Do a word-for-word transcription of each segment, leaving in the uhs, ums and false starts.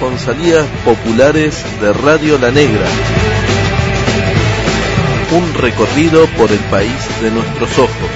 Corresponsalías Populares de Radio La Negra. Un recorrido por el país de nuestros ojos.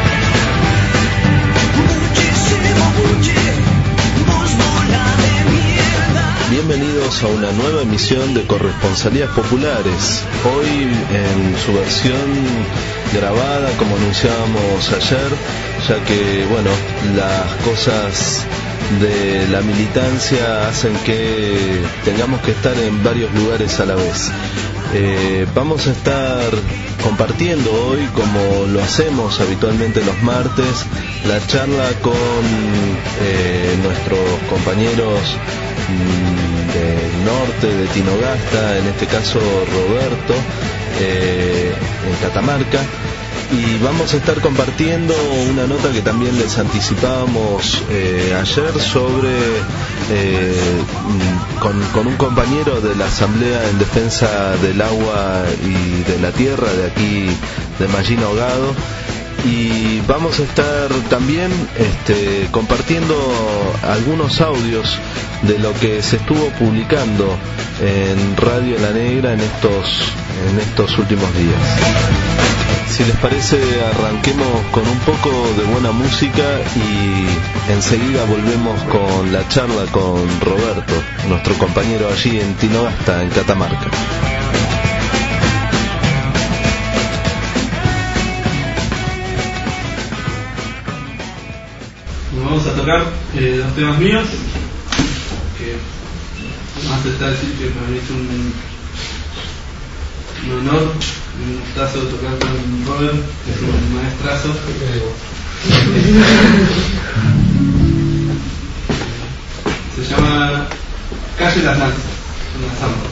Bienvenidos a una nueva emisión de Corresponsalías Populares. Hoy en su versión grabada, como anunciábamos ayer, ya que, bueno, las cosas de la militancia hacen que tengamos que estar en varios lugares a la vez. Eh, vamos a estar compartiendo hoy, como lo hacemos habitualmente los martes, la charla con eh, nuestros compañeros mmm, del norte, de Tinogasta, en este caso Roberto, eh, en Catamarca. Y vamos a estar compartiendo una nota que también les anticipábamos eh, ayer sobre eh, con, con un compañero de la Asamblea en Defensa del Agua y de la Tierra de aquí de Mallín Ahogado. Y vamos a estar también este, compartiendo algunos audios de lo que se estuvo publicando en Radio La Negra en estos, en estos últimos días. Si les parece, arranquemos con un poco de buena música y enseguida volvemos con la charla con Roberto, nuestro compañero allí en Tinogasta, en Catamarca. Vamos a tocar eh, dos temas míos, que más está decir que me han hecho un, un honor, un gustazo tocar con Robert, que es un maestrazo. Se llama Calle Las Lanzas, una samba.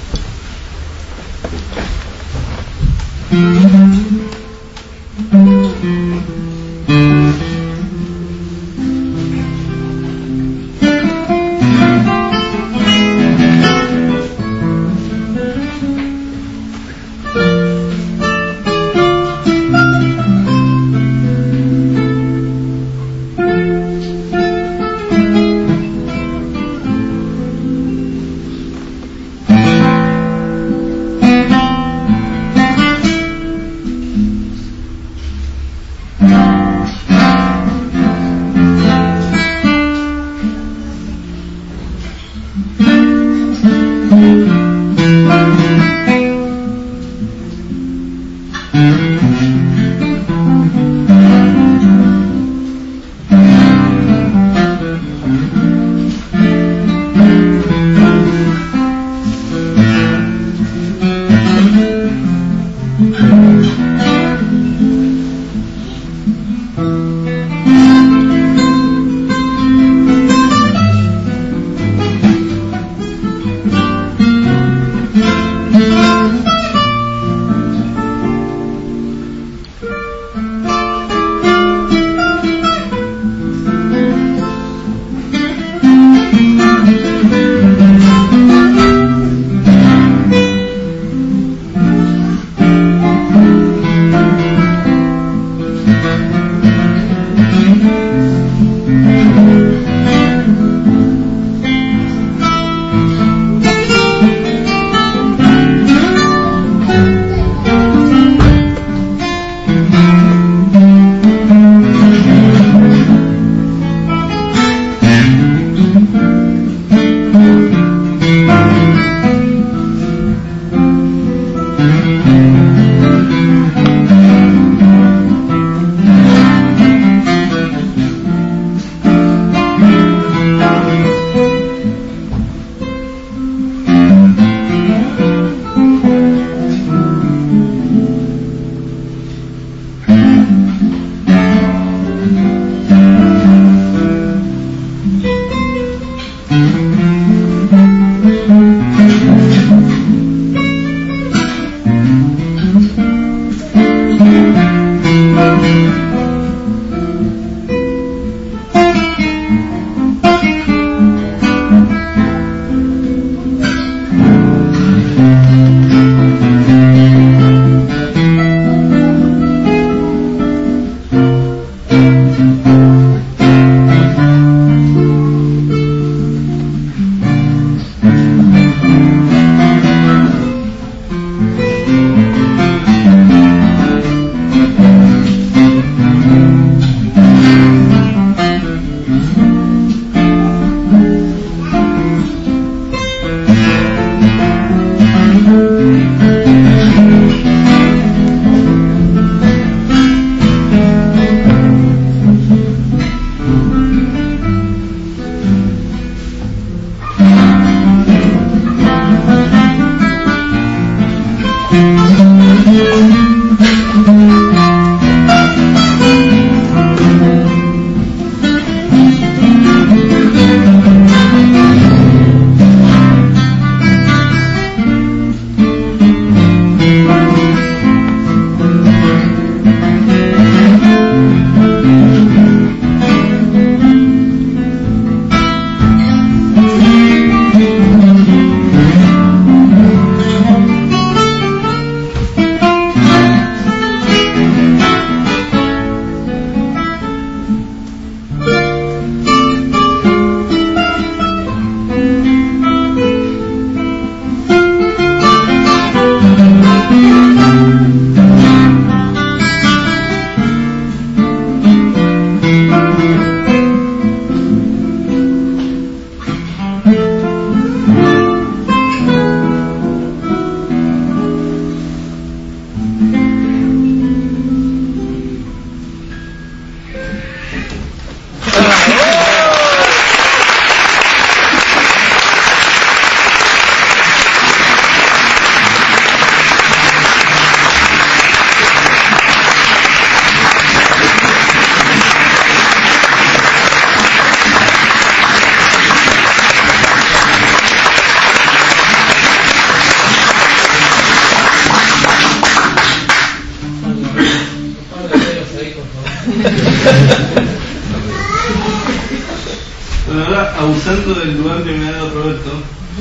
aprovechando del lugar que me ha dado Roberto,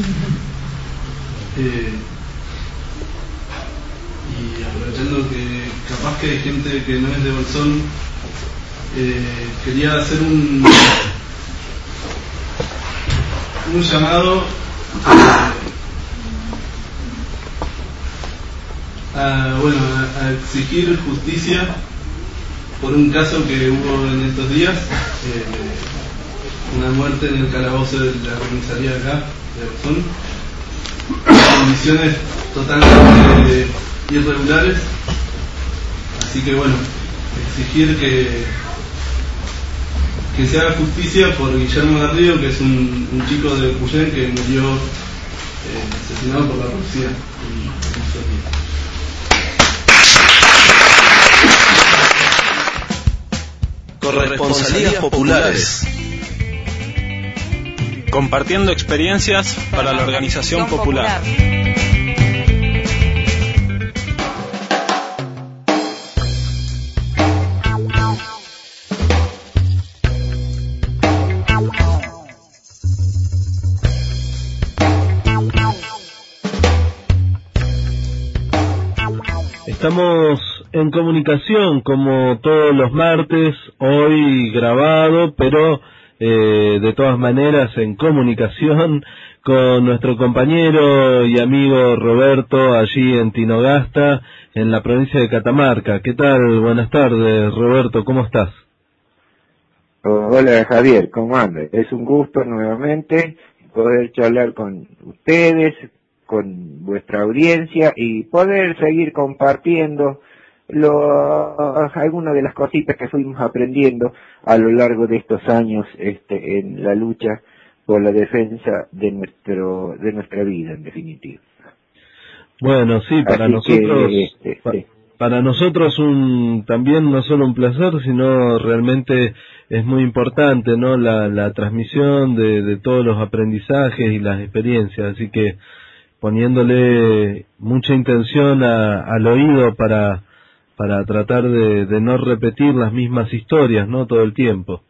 eh, y aprovechando que capaz que hay gente que no es de Bolsón, eh, quería hacer un, un llamado a, a, bueno, a, a exigir justicia por un caso que hubo en estos días, eh, una muerte en el calabozo de la comisaría de acá, de Bolsón, en condiciones totalmente irregulares. Así que bueno, exigir que que se haga justicia por Guillermo Garrido, que es un, un chico de Cuyén que murió eh, asesinado por la policía en estos días. Corresponsalías populares. Compartiendo experiencias para la organización popular. Estamos en comunicación como todos los martes, hoy grabado, pero eh, de todas maneras en comunicación con nuestro compañero y amigo Roberto allí en Tinogasta, en la provincia de Catamarca. ¿Qué tal? Buenas tardes, Roberto, ¿cómo estás? Hola Javier, ¿cómo andas? Es un gusto nuevamente poder charlar con ustedes, con vuestra audiencia y poder seguir compartiendo lo, algunas de las cositas que fuimos aprendiendo a lo largo de estos años este, en la lucha por la defensa de nuestro de nuestra vida, en definitiva. Bueno, sí, para Así nosotros que, este, pa, sí. para nosotros un también no solo un placer, sino realmente es muy importante, ¿no? La, la transmisión de, de todos los aprendizajes y las experiencias, así que poniéndole mucha intención a, al oído para para tratar de, de no repetir las mismas historias, ¿no? Todo el tiempo.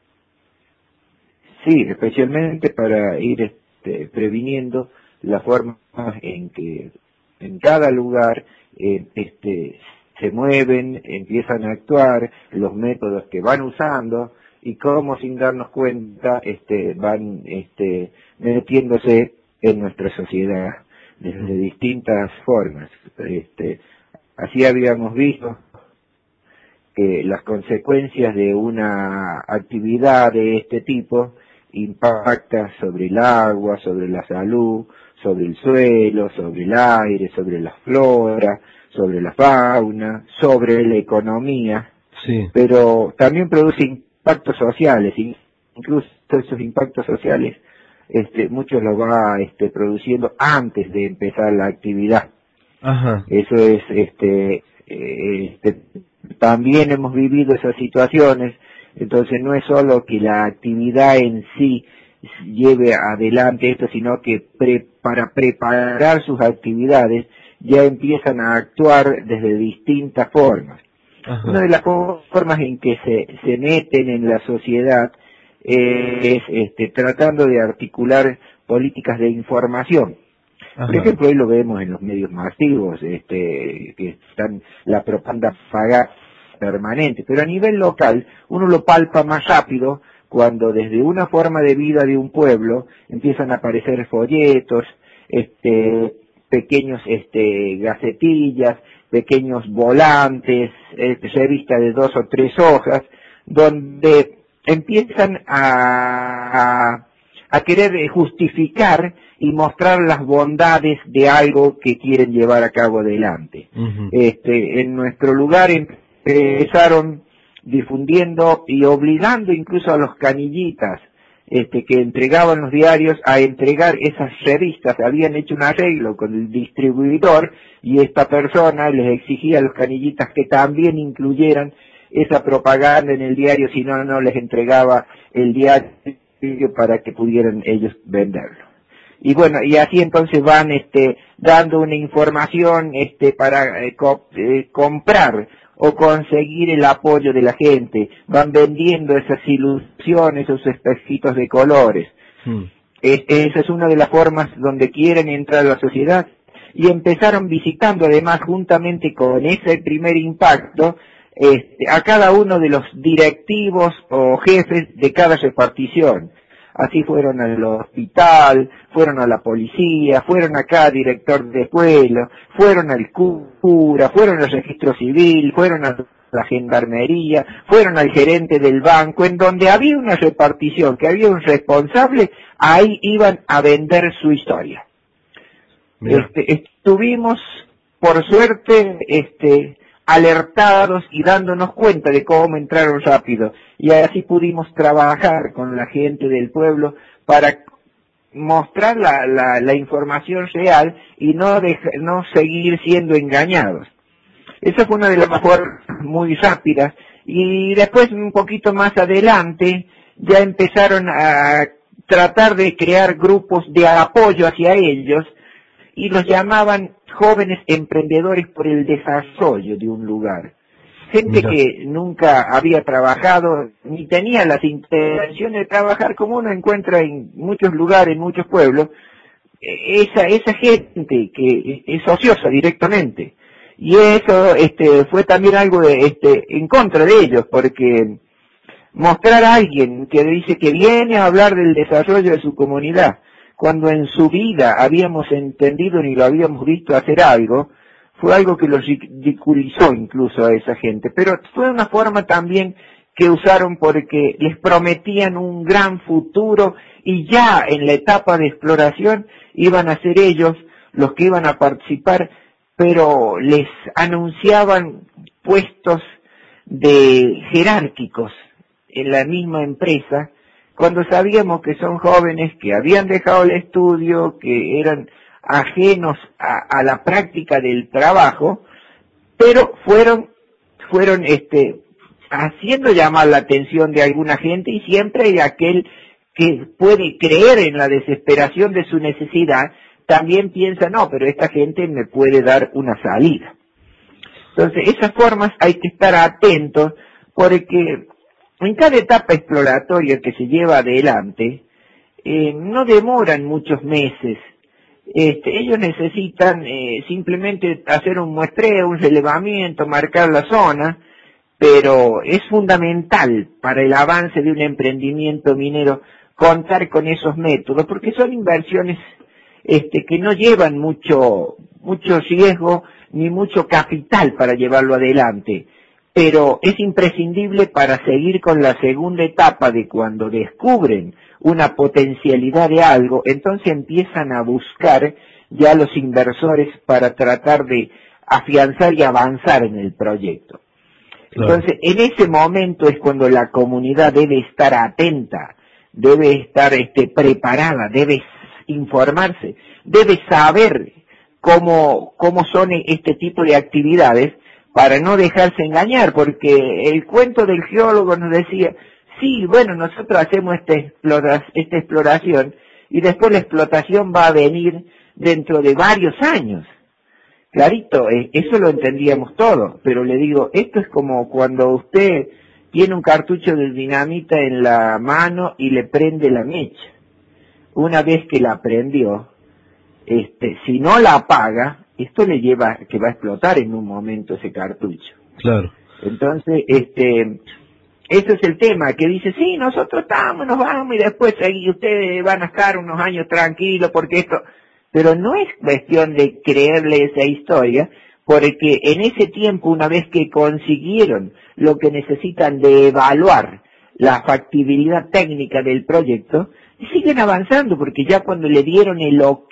Sí, especialmente para ir este, previniendo la forma en que en cada lugar eh, este, se mueven, empiezan a actuar, los métodos que van usando y cómo sin darnos cuenta este, van este, metiéndose en nuestra sociedad desde distintas formas. Este, así habíamos visto que las consecuencias de una actividad de este tipo impacta sobre el agua, sobre la salud, sobre el suelo, sobre el aire, sobre la flora, sobre la fauna, sobre la economía, sí. Pero también produce impactos sociales, incluso esos impactos sociales Este, muchos lo va este, produciendo antes de empezar la actividad. Ajá. Eso es, este, este, también hemos vivido esas situaciones, entonces no es solo que la actividad en sí lleve adelante esto, sino que pre, para preparar sus actividades ya empiezan a actuar desde distintas formas. Ajá. Una de las formas en que se, se meten en la sociedad es este, tratando de articular políticas de información. Ajá. Por ejemplo, hoy lo vemos en los medios masivos, este, que están la propaganda pagada permanente, pero a nivel local uno lo palpa más rápido cuando desde una forma de vida de un pueblo empiezan a aparecer folletos, este, pequeños este, gacetillas, pequeños volantes, este, revistas de dos o tres hojas, donde empiezan a, a, a querer justificar y mostrar las bondades de algo que quieren llevar a cabo adelante. Uh-huh. Este, en nuestro lugar empezaron difundiendo y obligando incluso a los canillitas este, que entregaban los diarios a entregar esas revistas. Habían hecho un arreglo con el distribuidor y esta persona les exigía a los canillitas que también incluyeran esa propaganda en el diario, si no, no les entregaba el diario para que pudieran ellos venderlo. Y bueno, y así entonces van este dando una información este para eh, co eh, comprar o conseguir el apoyo de la gente, van vendiendo esas ilusiones, esos espejitos de colores. Mm. Es, esa es una de las formas donde quieren entrar a la sociedad. Y empezaron visitando, además, juntamente con ese primer impacto, este, a cada uno de los directivos o jefes de cada repartición. Así fueron al hospital, fueron a la policía, fueron a cada director de pueblo, fueron al cura, fueron al registro civil, fueron a la gendarmería, fueron al gerente del banco, en donde había una repartición, que había un responsable, ahí iban a vender su historia. Este, estuvimos, por suerte, este, alertados y dándonos cuenta de cómo entraron rápido, y así pudimos trabajar con la gente del pueblo para mostrar la, la, la información real y no, deja, no seguir siendo engañados. Esa fue una de las formas muy rápidas, y después un poquito más adelante ya empezaron a tratar de crear grupos de apoyo hacia ellos, y los llamaban jóvenes emprendedores por el desarrollo de un lugar. Gente Mira. que nunca había trabajado, ni tenía las intenciones de trabajar, como uno encuentra en muchos lugares, en muchos pueblos, esa, esa gente que es ociosa directamente. Y eso este, fue también algo de, este, en contra de ellos, porque mostrar a alguien que dice que viene a hablar del desarrollo de su comunidad, cuando en su vida habíamos entendido ni lo habíamos visto hacer algo, fue algo que los ridiculizó incluso a esa gente. Pero fue una forma también que usaron porque les prometían un gran futuro, y ya en la etapa de exploración iban a ser ellos los que iban a participar, pero les anunciaban puestos de jerárquicos en la misma empresa, cuando sabíamos que son jóvenes que habían dejado el estudio, que eran ajenos a, a la práctica del trabajo, pero fueron, fueron este, haciendo llamar la atención de alguna gente, y siempre hay aquel que puede creer en la desesperación de su necesidad, también piensa, no, pero esta gente me puede dar una salida. Entonces, esas formas hay que estar atentos, porque en cada etapa exploratoria que se lleva adelante, eh, no demoran muchos meses. Este, ellos necesitan eh, simplemente hacer un muestreo, un relevamiento, marcar la zona, pero es fundamental para el avance de un emprendimiento minero contar con esos métodos, porque son inversiones este, que no llevan mucho, mucho riesgo ni mucho capital para llevarlo adelante. Pero es imprescindible para seguir con la segunda etapa de cuando descubren una potencialidad de algo, entonces empiezan a buscar ya los inversores para tratar de afianzar y avanzar en el proyecto. Claro. Entonces, en ese momento es cuando la comunidad debe estar atenta, debe estar este, preparada, debe informarse, debe saber cómo, cómo son este tipo de actividades, para no dejarse engañar, porque el cuento del geólogo nos decía, sí, bueno, nosotros hacemos esta, explora, esta exploración, y después la explotación va a venir dentro de varios años. Clarito, eso lo entendíamos todo, pero le digo, esto es como cuando usted tiene un cartucho de dinamita en la mano y le prende la mecha. Una vez que la prendió, este, si no la apaga, esto le lleva que va a explotar en un momento ese cartucho. Claro. Entonces, este, ese es el tema, que dice, sí, nosotros estamos, nos vamos, y después ahí ustedes van a estar unos años tranquilos, porque esto... Pero no es cuestión de creerle esa historia, porque en ese tiempo, una vez que consiguieron lo que necesitan de evaluar la factibilidad técnica del proyecto, siguen avanzando, porque ya cuando le dieron el ok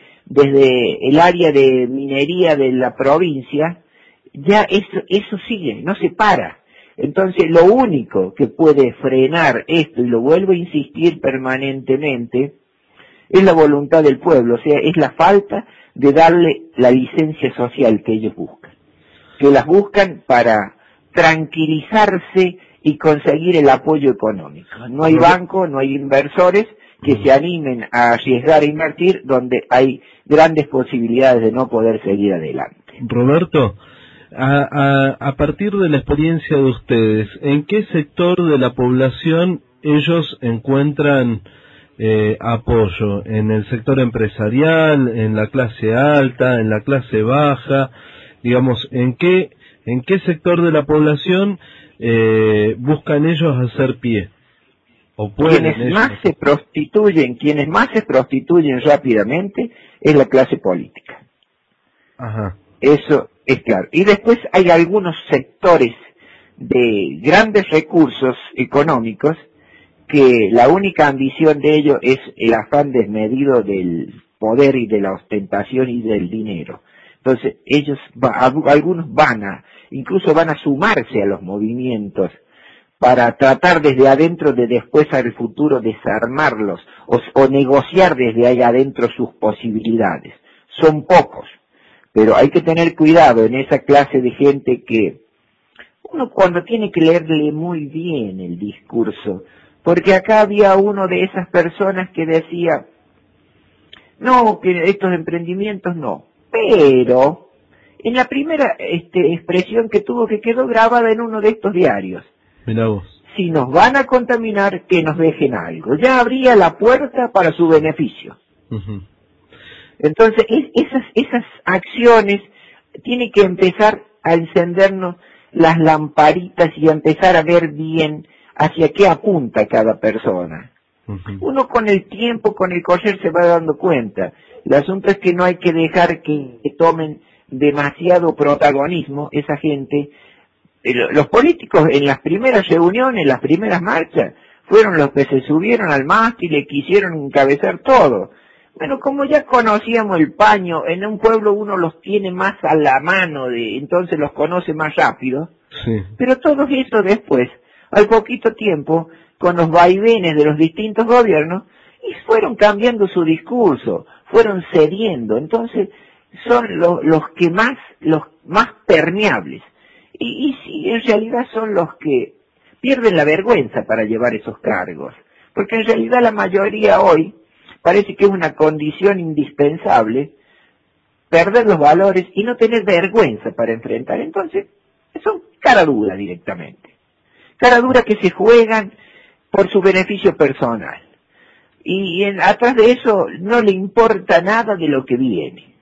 desde el área de minería de la provincia, ya eso, eso sigue, no se para. Entonces, lo único que puede frenar esto, y lo vuelvo a insistir permanentemente, es la voluntad del pueblo, o sea, es la falta de darle la licencia social que ellos buscan. Que las buscan para tranquilizarse y conseguir el apoyo económico. No hay banco, no hay inversores que se animen a arriesgar a invertir donde hay grandes posibilidades de no poder seguir adelante. Roberto, a, a, a partir de la experiencia de ustedes, ¿en qué sector de la población ellos encuentran eh, apoyo en el sector empresarial, en la clase alta, en la clase baja, digamos, en qué en qué sector de la población eh, buscan ellos hacer pie. ¿O pueden quienes más se prostituyen, quienes más se prostituyen rápidamente es la clase política. Ajá. Eso es claro. Y después hay algunos sectores de grandes recursos económicos que la única ambición de ellos es el afán desmedido del poder y de la ostentación y del dinero. Entonces ellos, algunos van a, incluso van a sumarse a los movimientos para tratar desde adentro de después al futuro desarmarlos o, o negociar desde ahí adentro sus posibilidades. Son pocos, pero hay que tener cuidado en esa clase de gente que uno cuando tiene que leerle muy bien el discurso, porque acá había uno de esas personas que decía, no, que estos emprendimientos no, pero en la primera este, expresión que tuvo que quedó grabada en uno de estos diarios, mirá vos, si nos van a contaminar, que nos dejen algo, ya abría la puerta para su beneficio. uh-huh. Entonces es, esas, esas acciones tienen que empezar a encendernos las lamparitas y a empezar a ver bien hacia qué apunta cada persona. Uh-huh. Uno con el tiempo, con el correr se va dando cuenta. El asunto es que no hay que dejar que, que tomen demasiado protagonismo esa gente. Los políticos en las primeras reuniones, las primeras marchas, fueron los que se subieron al mástil y quisieron encabezar todo. Bueno, como ya conocíamos el paño, en un pueblo uno los tiene más a la mano, de, entonces los conoce más rápido. Sí. Pero todos estos después, al poquito tiempo, con los vaivenes de los distintos gobiernos, y fueron cambiando su discurso, fueron cediendo. Entonces son lo, los que más, los más permeables. Y, y sí, en realidad son los que pierden la vergüenza para llevar esos cargos. Porque en realidad la mayoría hoy parece que es una condición indispensable perder los valores y no tener vergüenza para enfrentar. Entonces, son cara dura directamente. Cara dura que se juegan por su beneficio personal. Y en, atrás de eso no le importa nada de lo que viene.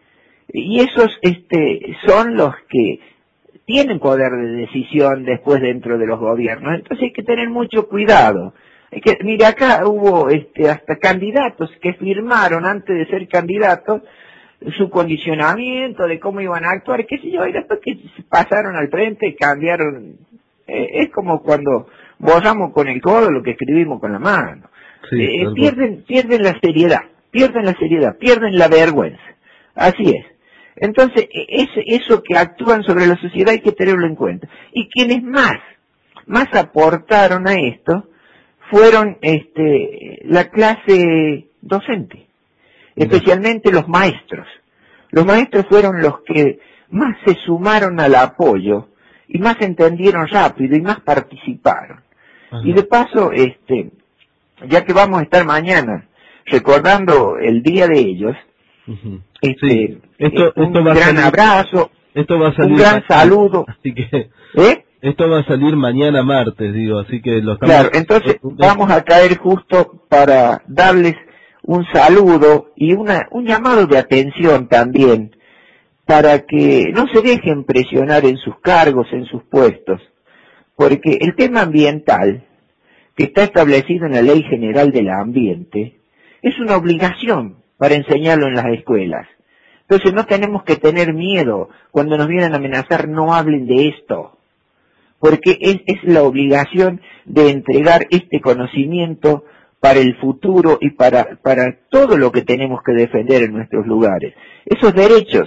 Y esos este, son los que tienen poder de decisión después dentro de los gobiernos. Entonces hay que tener mucho cuidado. Hay que, mira, acá hubo este, hasta candidatos que firmaron antes de ser candidatos su condicionamiento de cómo iban a actuar, qué sé yo, y después que pasaron al frente cambiaron. Eh, es como cuando borramos con el codo lo que escribimos con la mano. Sí, eh, pierden, pierden la seriedad, pierden la seriedad, pierden la vergüenza. Así es. Entonces, es, eso que actúan sobre la sociedad hay que tenerlo en cuenta. Y quienes más, más aportaron a esto fueron este, la clase docente, especialmente los maestros. Los maestros fueron los que más se sumaron al apoyo y más entendieron rápido y más participaron. Ajá. Y de paso, este, ya que vamos a estar mañana recordando el día de ellos, uh-huh. este, sí. esto, eh, un esto va gran a salir, abrazo, esto va a salir un gran mañana, saludo. Así que, ¿eh? Esto va a salir mañana martes, digo, así que lo estamos... Claro, entonces vamos a caer justo para darles un saludo y una, un llamado de atención también, para que no se dejen presionar en sus cargos, en sus puestos, porque el tema ambiental, que está establecido en la Ley General del Ambiente, es una obligación para enseñarlo en las escuelas. Entonces no tenemos que tener miedo cuando nos vienen a amenazar, no hablen de esto, porque es, es la obligación de entregar este conocimiento para el futuro y para, para todo lo que tenemos que defender en nuestros lugares. Esos derechos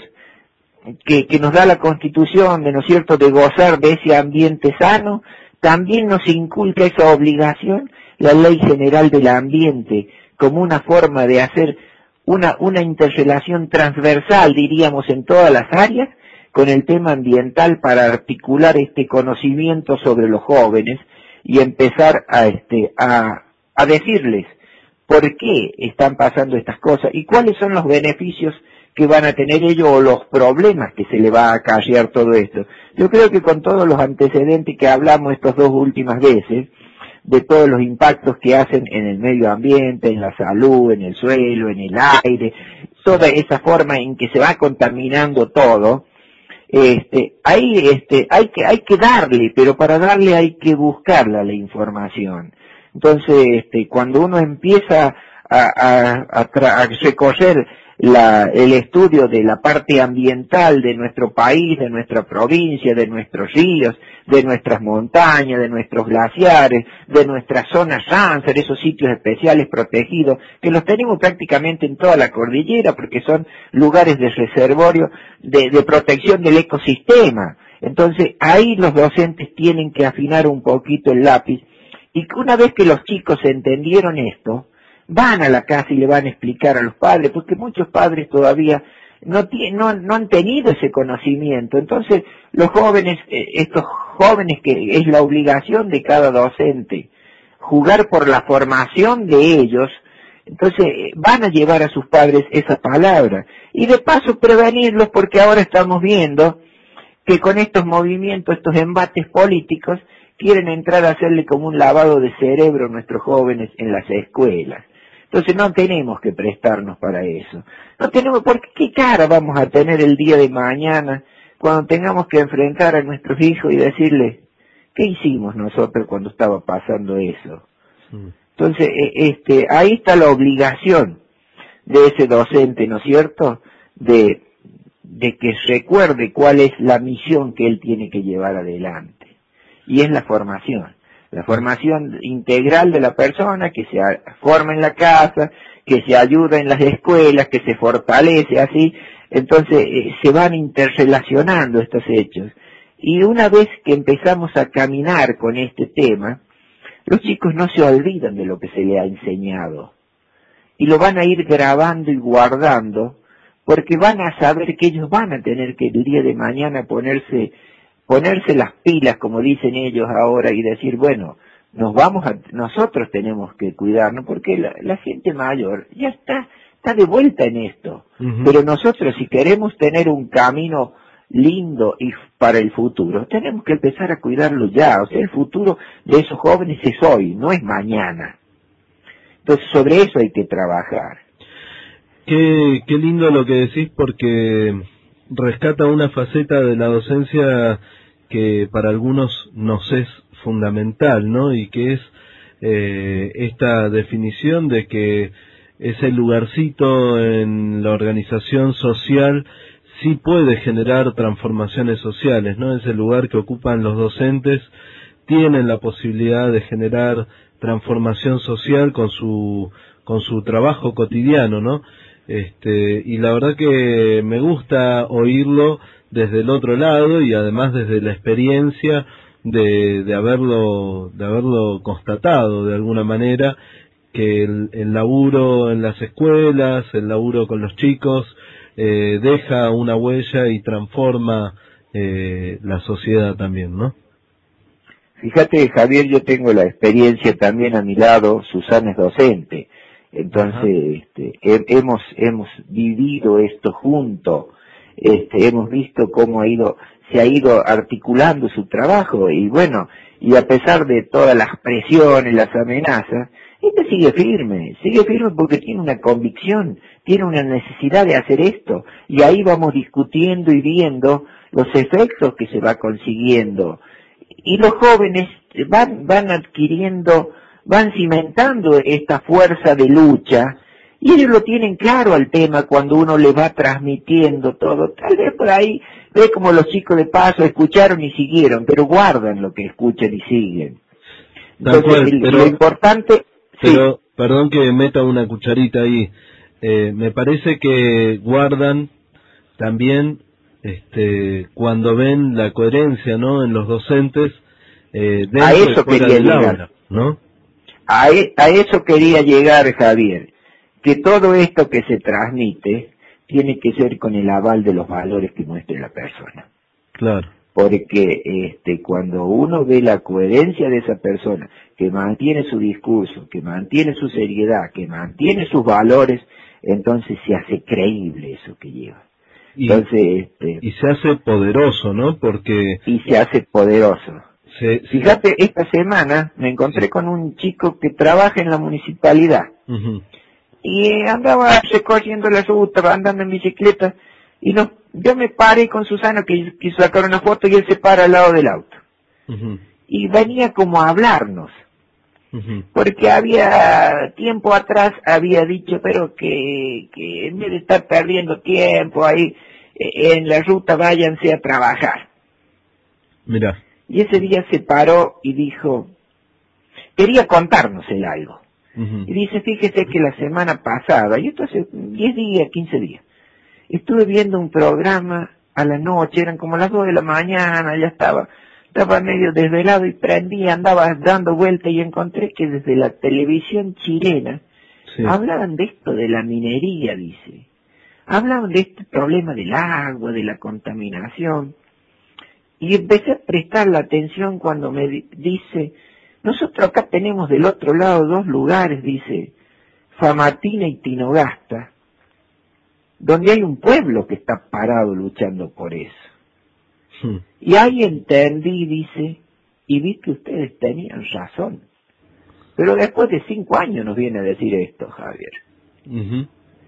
que, que nos da la Constitución, de, ¿no es cierto?, de gozar de ese ambiente sano, también nos inculca esa obligación la Ley General del Ambiente, como una forma de hacer una, una interrelación transversal, diríamos, en todas las áreas, con el tema ambiental para articular este conocimiento sobre los jóvenes y empezar a, este, a, a decirles por qué están pasando estas cosas y cuáles son los beneficios que van a tener ellos o los problemas que se le va a acarrear todo esto. Yo creo que con todos los antecedentes que hablamos estas dos últimas veces, de todos los impactos que hacen en el medio ambiente, en la salud, en el suelo, en el aire, toda esa forma en que se va contaminando todo. Este, ahí, este, hay que, hay que darle, pero para darle hay que buscarla la información. Entonces, este, cuando uno empieza a, a, a, a recorrer la, el estudio de la parte ambiental de nuestro país, de nuestra provincia, de nuestros ríos, de nuestras montañas, de nuestros glaciares, de nuestras zonas Ramsar, esos sitios especiales protegidos, que los tenemos prácticamente en toda la cordillera, porque son lugares de reservorio, de, de protección del ecosistema. Entonces, ahí los docentes tienen que afinar un poquito el lápiz, y una vez que los chicos entendieron esto, van a la casa y le van a explicar a los padres, porque muchos padres todavía no, tienen, no, no han tenido ese conocimiento. Entonces, los jóvenes, eh, estos jóvenes que es la obligación de cada docente, jugar por la formación de ellos, entonces eh, van a llevar a sus padres esa palabra. Y de paso prevenirlos, porque ahora estamos viendo que con estos movimientos, estos embates políticos, quieren entrar a hacerle como un lavado de cerebro a nuestros jóvenes en las escuelas. Entonces no tenemos que prestarnos para eso. No tenemos, porque qué cara vamos a tener el día de mañana cuando tengamos que enfrentar a nuestros hijos y decirles, ¿qué hicimos nosotros cuando estaba pasando eso? Mm. Entonces, este, ahí está la obligación de ese docente, ¿no es cierto?, de, de que recuerde cuál es la misión que él tiene que llevar adelante. Y es la formación. La formación integral de la persona, que se forma en la casa, que se ayuda en las escuelas, que se fortalece así. Entonces eh, se van interrelacionando estos hechos. Y una vez que empezamos a caminar con este tema, los chicos no se olvidan de lo que se les ha enseñado. Y lo van a ir grabando y guardando, porque van a saber que ellos van a tener que el día de mañana ponerse ponerse las pilas, como dicen ellos ahora, y decir, bueno, nos vamos a, nosotros tenemos que cuidarnos, porque la, la gente mayor ya está, está de vuelta en esto. Uh-huh. Pero nosotros, si queremos tener un camino lindo y para el futuro, tenemos que empezar a cuidarlo ya. O sea, el futuro de esos jóvenes es hoy, no es mañana. Entonces, sobre eso hay que trabajar. Qué, qué lindo lo que decís, porque rescata una faceta de la docencia que para algunos nos es fundamental, ¿no? Y que es eh, esta definición de que ese lugarcito en la organización social sí puede generar transformaciones sociales, ¿no? Ese lugar que ocupan los docentes tienen la posibilidad de generar transformación social con su con su trabajo cotidiano, ¿no? Este, y la verdad que me gusta oírlo desde el otro lado y además desde la experiencia de, de haberlo de haberlo constatado de alguna manera, que el, el laburo en las escuelas, el laburo con los chicos eh, deja una huella y transforma eh, la sociedad también, ¿no? Fíjate, Javier, yo tengo la experiencia también a mi lado. Susana es docente. Entonces, este, he, hemos hemos vivido esto juntos, este, hemos visto cómo ha ido, se ha ido articulando su trabajo, y bueno, y a pesar de todas las presiones, las amenazas, ella sigue firme, sigue firme porque tiene una convicción, tiene una necesidad de hacer esto, y ahí vamos discutiendo y viendo los efectos que se va consiguiendo, y los jóvenes van, van adquiriendo, van cimentando esta fuerza de lucha, y ellos lo tienen claro al tema cuando uno le va transmitiendo todo. Tal vez por ahí ve como los chicos de paso escucharon y siguieron, pero guardan lo que escuchan y siguen. Entonces, cual, el, pero, lo importante... Pero, sí. Perdón que meta una cucharita ahí, eh, me parece que guardan también este cuando ven la coherencia, ¿no?, en los docentes, eh, dentro a eso y fuera quería del llegar. aula, ¿no? A, e, a eso quería llegar, Javier, que todo esto que se transmite tiene que ser con el aval de los valores que muestre la persona. Claro. Porque este, cuando uno ve la coherencia de esa persona, que mantiene su discurso, que mantiene su seriedad, que mantiene sus valores, entonces se hace creíble eso que lleva. Y, entonces, este, y se hace poderoso, ¿no? Porque... Y se hace poderoso. Sí, sí. Fíjate, esta semana me encontré con un chico que trabaja en la municipalidad. Uh-huh. Y eh, andaba recorriendo la ruta, andando en bicicleta, y no, yo me paré con Susana, que quiso sacar una foto, y él se para al lado del auto. Uh-huh. Y venía como a hablarnos. Uh-huh. Porque había, tiempo atrás, había dicho, pero que, que en vez de estar perdiendo tiempo ahí eh, en la ruta, váyanse a trabajar. Mira. Y ese día se paró y dijo, quería contarnos el algo. Uh-huh. Y dice, fíjese que la semana pasada, y esto hace diez días, quince días, estuve viendo un programa a la noche, eran como las dos de la mañana, ya estaba, estaba medio desvelado y prendí, andaba dando vueltas y encontré que desde la televisión chilena sí. hablaban de esto de la minería, dice. Hablaban de este problema del agua, de la contaminación. Y empecé a prestar la atención cuando me di- dice, nosotros acá tenemos del otro lado dos lugares, dice, Famatina y Tinogasta, donde hay un pueblo que está parado luchando por eso. Sí. Y ahí entendí, dice, y vi que ustedes tenían razón. Pero después de cinco años nos viene a decir esto, Javier. Uh-huh.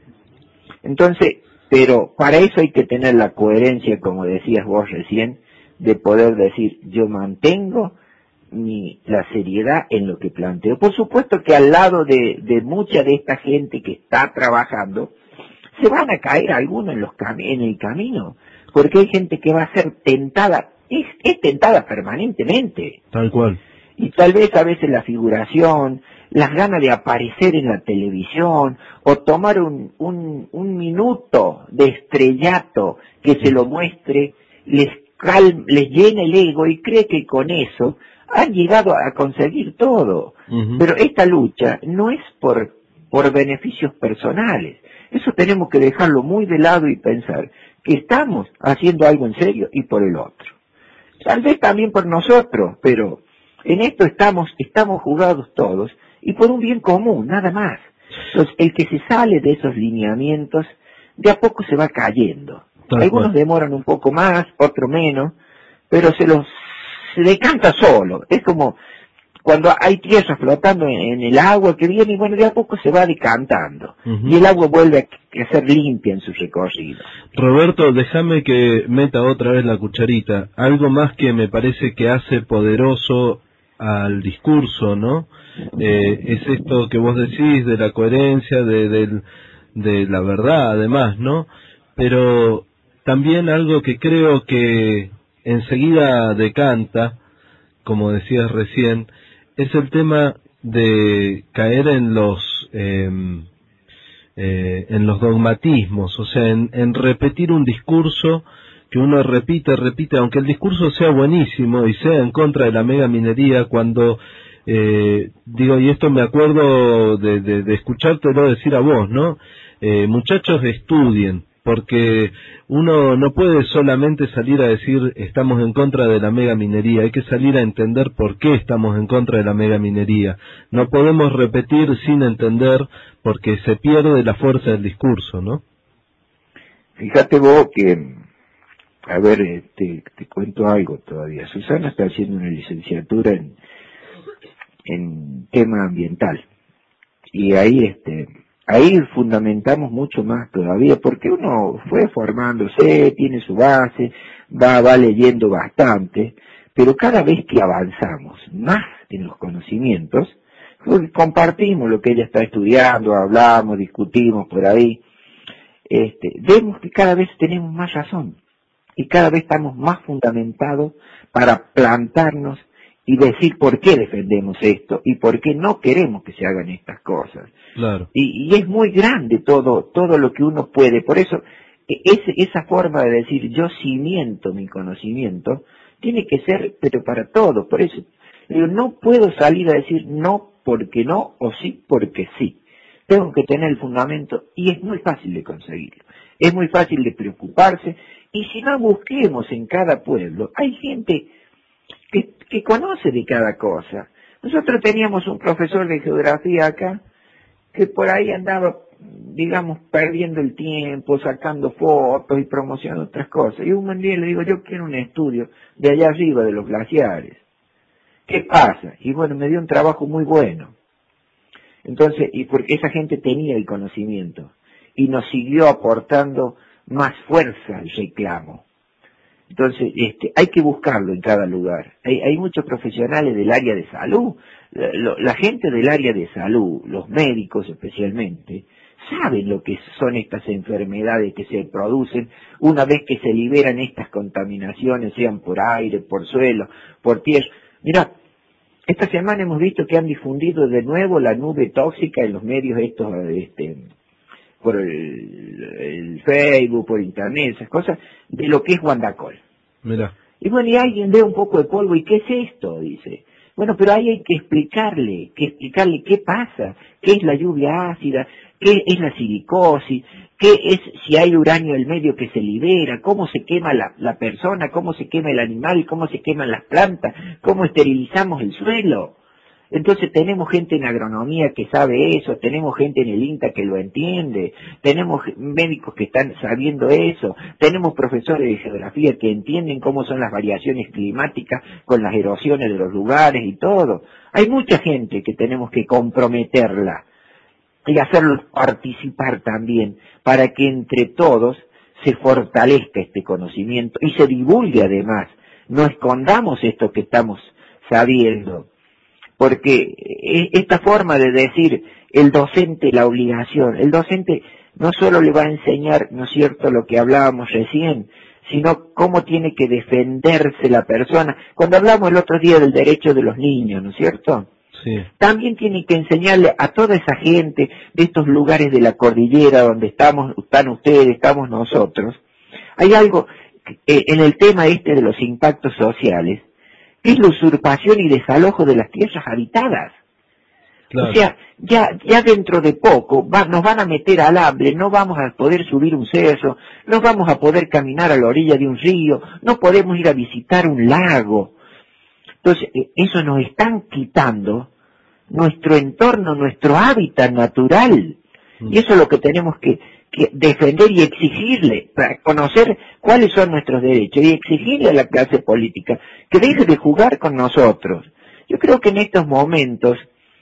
Entonces, pero para eso hay que tener la coherencia, como decías vos recién, de poder decir, yo mantengo mi, la seriedad en lo que planteo. Por supuesto que al lado de, de mucha de esta gente que está trabajando, se van a caer algunos en, los cam- en el camino, porque hay gente que va a ser tentada, es, es tentada permanentemente. Tal cual. Y tal vez a veces la figuración, las ganas de aparecer en la televisión, o tomar un, un, un minuto de estrellato que se lo muestre, les Cal, les llena el ego y cree que con eso han llegado a conseguir todo. Uh-huh. Pero esta lucha no es por, por beneficios personales. Eso tenemos que dejarlo muy de lado y pensar que estamos haciendo algo en serio y por el otro. Tal vez también por nosotros, pero en esto estamos, estamos jugados todos y por un bien común, nada más. Entonces, el que se sale de esos lineamientos, de a poco se va cayendo. Tal Algunos cual. Demoran un poco más, otros menos, pero se los se decanta solo. Es como cuando hay tierra flotando en, en el agua que viene y bueno, de a poco se va decantando. Uh-huh. Y el agua vuelve a, a ser limpia en su recorrido. Roberto, déjame que meta otra vez la cucharita. Algo más que me parece que hace poderoso al discurso, ¿no? Eh, es esto que vos decís de la coherencia, de, de, de la verdad, además, ¿no? Pero también algo que creo que enseguida decanta, como decías recién, es el tema de caer en los eh, eh, en los dogmatismos, o sea, en, en repetir un discurso que uno repite, repite, aunque el discurso sea buenísimo y sea en contra de la mega minería, cuando eh, digo, y esto me acuerdo de, de, de escuchártelo decir a vos, ¿no? Eh, muchachos, estudien, porque uno no puede solamente salir a decir estamos en contra de la mega minería, hay que salir a entender por qué estamos en contra de la mega minería. No podemos repetir sin entender porque se pierde la fuerza del discurso, ¿no? Fíjate vos que, a ver, te, te cuento algo todavía. Susana está haciendo una licenciatura en, en tema ambiental y ahí este Ahí fundamentamos mucho más todavía, porque uno fue formándose, tiene su base, va, va leyendo bastante, pero cada vez que avanzamos más en los conocimientos, compartimos lo que ella está estudiando, hablamos, discutimos por ahí, este, vemos que cada vez tenemos más razón, y cada vez estamos más fundamentados para plantarnos y decir por qué defendemos esto y por qué no queremos que se hagan estas cosas. Claro. Y, y es muy grande todo todo lo que uno puede. Por eso, es, esa forma de decir yo cimiento mi conocimiento, tiene que ser, pero para todo. Por eso, digo, no puedo salir a decir no porque no o sí porque sí. Tengo que tener el fundamento y es muy fácil de conseguirlo. Es muy fácil de preocuparse. Y si no busquemos en cada pueblo, hay gente que, que conoce de cada cosa. Nosotros teníamos un profesor de geografía acá que por ahí andaba, digamos, perdiendo el tiempo, sacando fotos y promocionando otras cosas. Y un buen día le digo, yo quiero un estudio de allá arriba de los glaciares. ¿qué pasa? Y bueno, me dio un trabajo muy bueno. Entonces, y porque esa gente tenía el conocimiento y nos siguió aportando más fuerza al reclamo. Entonces, este, hay que buscarlo en cada lugar. Hay, hay muchos profesionales del área de salud, la, la gente del área de salud, los médicos especialmente, saben lo que son estas enfermedades que se producen una vez que se liberan estas contaminaciones, sean por aire, por suelo, por tierra. Mira, esta semana hemos visto que han difundido de nuevo la nube tóxica en los medios estos, este, por el, el Facebook, por internet, esas cosas, de lo que es guandacol. Mira. Y bueno, y alguien ve un poco de polvo, ¿y qué es esto? Dice. Bueno, pero ahí hay que explicarle, que explicarle qué pasa, qué es la lluvia ácida, qué es la silicosis, qué es si hay uranio en el medio que se libera, cómo se quema la, la persona, cómo se quema el animal, cómo se queman las plantas, cómo esterilizamos el suelo. Entonces tenemos gente en agronomía que sabe eso, tenemos gente en el INTA que lo entiende, tenemos médicos que están sabiendo eso, tenemos profesores de geografía que entienden cómo son las variaciones climáticas con las erosiones de los lugares y todo. Hay mucha gente que tenemos que comprometerla y hacerlos participar también para que entre todos se fortalezca este conocimiento y se divulgue además. No escondamos esto que estamos sabiendo. Porque esta forma de decir el docente la obligación, el docente no solo le va a enseñar, ¿no es cierto?, lo que hablábamos recién, sino cómo tiene que defenderse la persona. Cuando hablamos el otro día del derecho de los niños, ¿no es cierto? Sí. También tiene que enseñarle a toda esa gente de estos lugares de la cordillera donde estamos, están ustedes, estamos nosotros. Hay algo eh, en el tema este de los impactos sociales, es la usurpación y desalojo de las tierras habitadas. Claro. O sea, ya ya dentro de poco va, nos van a meter al hambre, no vamos a poder subir un cerro, no vamos a poder caminar a la orilla de un río, no podemos ir a visitar un lago. Entonces, eso nos están quitando nuestro entorno, nuestro hábitat natural. Mm. Y eso es lo que tenemos que, que defender y exigirle, para conocer cuáles son nuestros derechos y exigirle a la clase política que deje de jugar con nosotros. Yo creo que en estos momentos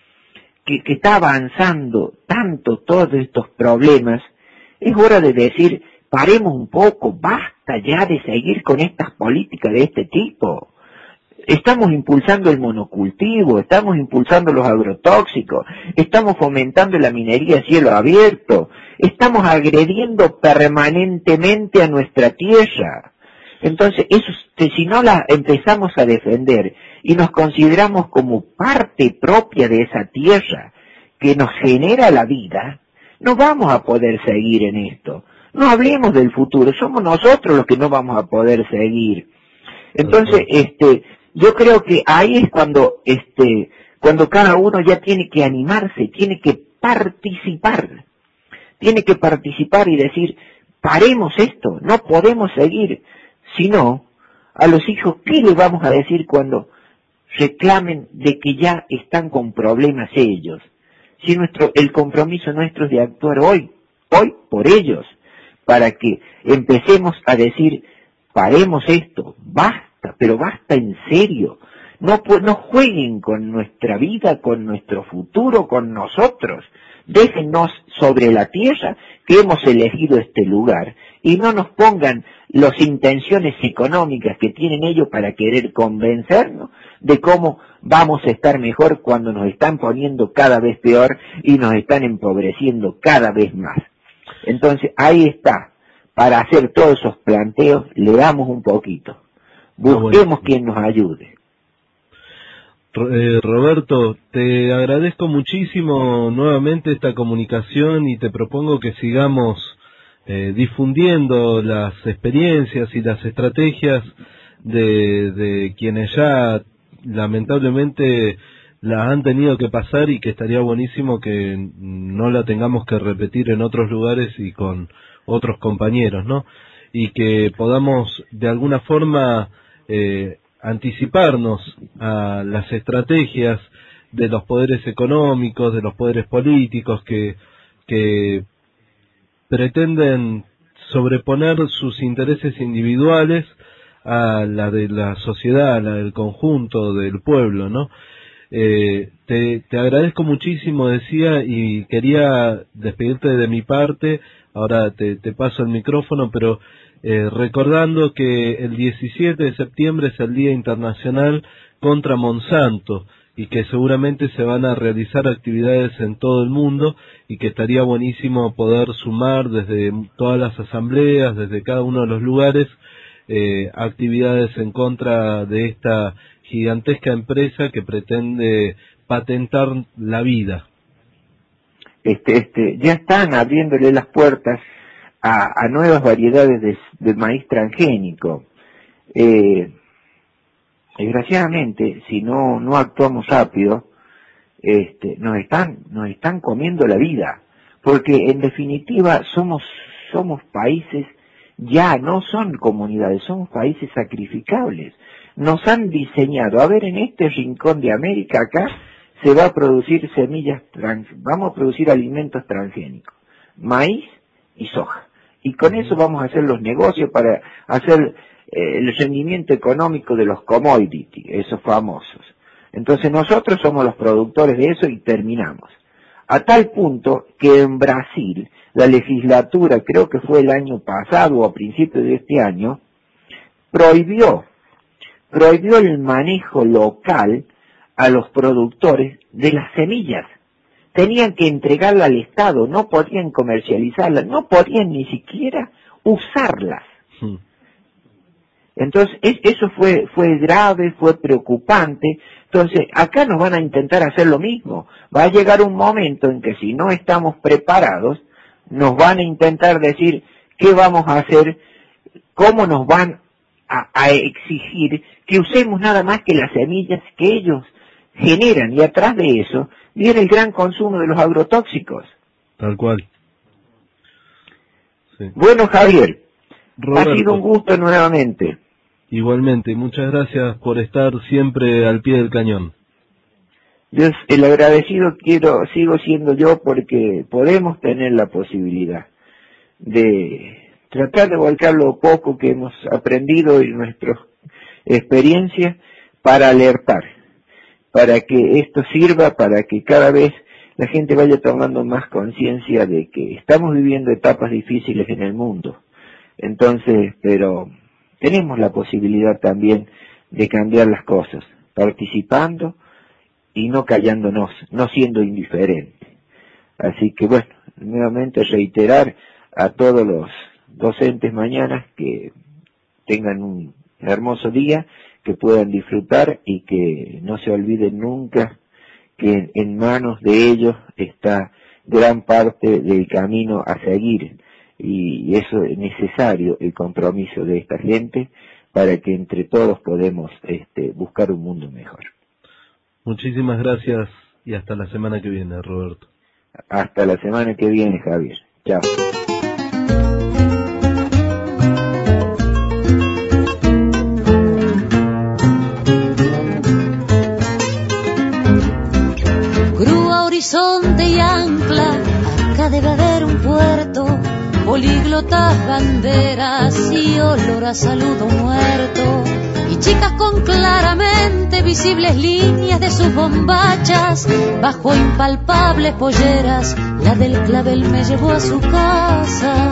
que, que está avanzando tanto todos estos problemas, es hora de decir, paremos un poco, basta ya de seguir con estas políticas de este tipo. Estamos impulsando el monocultivo, estamos impulsando los agrotóxicos, estamos fomentando la minería a cielo abierto, estamos agrediendo permanentemente a nuestra tierra. Entonces, eso, si no la empezamos a defender y nos consideramos como parte propia de esa tierra que nos genera la vida, no vamos a poder seguir en esto. No hablemos del futuro, somos nosotros los que no vamos a poder seguir. Entonces, este, yo creo que ahí es cuando, este, cuando cada uno ya tiene que animarse, tiene que participar, tiene que participar y decir, paremos esto, no podemos seguir. Si no, a los hijos, ¿qué les vamos a decir cuando reclamen de que ya están con problemas ellos? Si nuestro, el compromiso nuestro es de actuar hoy, hoy por ellos, para que empecemos a decir, paremos esto, basta, pero basta en serio. No, no jueguen con nuestra vida, con nuestro futuro, con nosotros. Déjennos sobre la tierra que hemos elegido este lugar y no nos pongan las intenciones económicas que tienen ellos para querer convencernos de cómo vamos a estar mejor cuando nos están poniendo cada vez peor y nos están empobreciendo cada vez más. Entonces ahí está, para hacer todos esos planteos, leamos un poquito, busquemos quien nos ayude. Eh, Roberto, te agradezco muchísimo nuevamente esta comunicación y te propongo que sigamos eh, difundiendo las experiencias y las estrategias de, de quienes ya lamentablemente las han tenido que pasar y que estaría buenísimo que no la tengamos que repetir en otros lugares y con otros compañeros, ¿no? Y que podamos de alguna forma eh, anticiparnos a las estrategias de los poderes económicos, de los poderes políticos que, que pretenden sobreponer sus intereses individuales a la de la sociedad, a la del conjunto del pueblo, ¿no? Eh, te, te agradezco muchísimo, decía, y quería despedirte de mi parte. Ahora te, te paso el micrófono, pero eh, recordando que el diecisiete de septiembre es el Día Internacional contra Monsanto, y que seguramente se van a realizar actividades en todo el mundo, y que estaría buenísimo poder sumar desde todas las asambleas, desde cada uno de los lugares, eh, actividades en contra de esta gigantesca empresa que pretende patentar la vida. Este, este, ya están abriéndole las puertas a, a nuevas variedades de, de maíz transgénico. Eh, desgraciadamente, si no no actuamos rápido, este, nos están nos están comiendo la vida, porque en definitiva somos somos países, ya no son comunidades, somos países sacrificables. Nos han diseñado, a ver, en este rincón de América acá se va a producir semillas trans, vamos a producir alimentos transgénicos, maíz y soja, y con eso vamos a hacer los negocios para hacer eh, el rendimiento económico de los commodities, esos famosos. Entonces nosotros somos los productores de eso y terminamos. A tal punto que en Brasil, la legislatura, creo que fue el año pasado o a principios de este año, prohibió, prohibió el manejo local a los productores de las semillas. Tenían que entregarla al Estado, no podían comercializarlas, no podían ni siquiera usarlas. Sí. Entonces, es, eso fue, fue grave, fue preocupante. Entonces, acá nos van a intentar hacer lo mismo. Va a llegar un momento en que si no estamos preparados, nos van a intentar decir qué vamos a hacer, cómo nos van a, a exigir que usemos nada más que las semillas que ellos generan, y atrás de eso viene el gran consumo de los agrotóxicos. Tal cual. Sí. Bueno, Javier, Roberto, ha sido un gusto nuevamente. Igualmente, muchas gracias por estar siempre al pie del cañón. Yo, el agradecido quiero, sigo siendo yo, porque podemos tener la posibilidad de tratar de volcar lo poco que hemos aprendido en nuestras experiencias para alertar, para que esto sirva, para que cada vez la gente vaya tomando más conciencia de que estamos viviendo etapas difíciles en el mundo. Entonces, pero tenemos la posibilidad también de cambiar las cosas, participando y no callándonos, no siendo indiferentes. Así que bueno, nuevamente reiterar a todos los docentes mañana que tengan un hermoso día, que puedan disfrutar y que no se olviden nunca que en manos de ellos está gran parte del camino a seguir, y eso es necesario, el compromiso de esta gente, para que entre todos podemos este, buscar un mundo mejor. Muchísimas gracias y hasta la semana que viene, Roberto. Hasta la semana que viene, Javier. Chao. Horizonte y ancla, acá debe haber un puerto, políglotas, banderas y olor a saludo muerto, y chicas con claramente visibles líneas de sus bombachas, bajo impalpables polleras, la del clavel me llevó a su casa.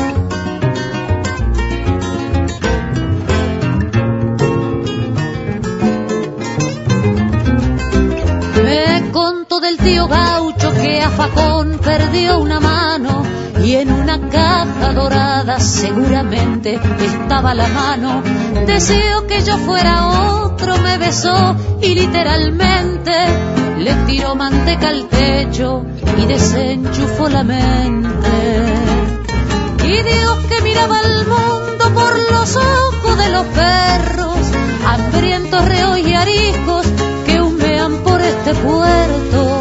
Del tío gaucho que a facón perdió una mano, y en una caja dorada seguramente estaba la mano. Deseó que yo fuera otro, me besó y literalmente le tiró manteca al techo y desenchufó la mente. Y Dios que miraba al mundo por los ojos de los perros, hambrientos, reos y ariscos que humean por este puerto.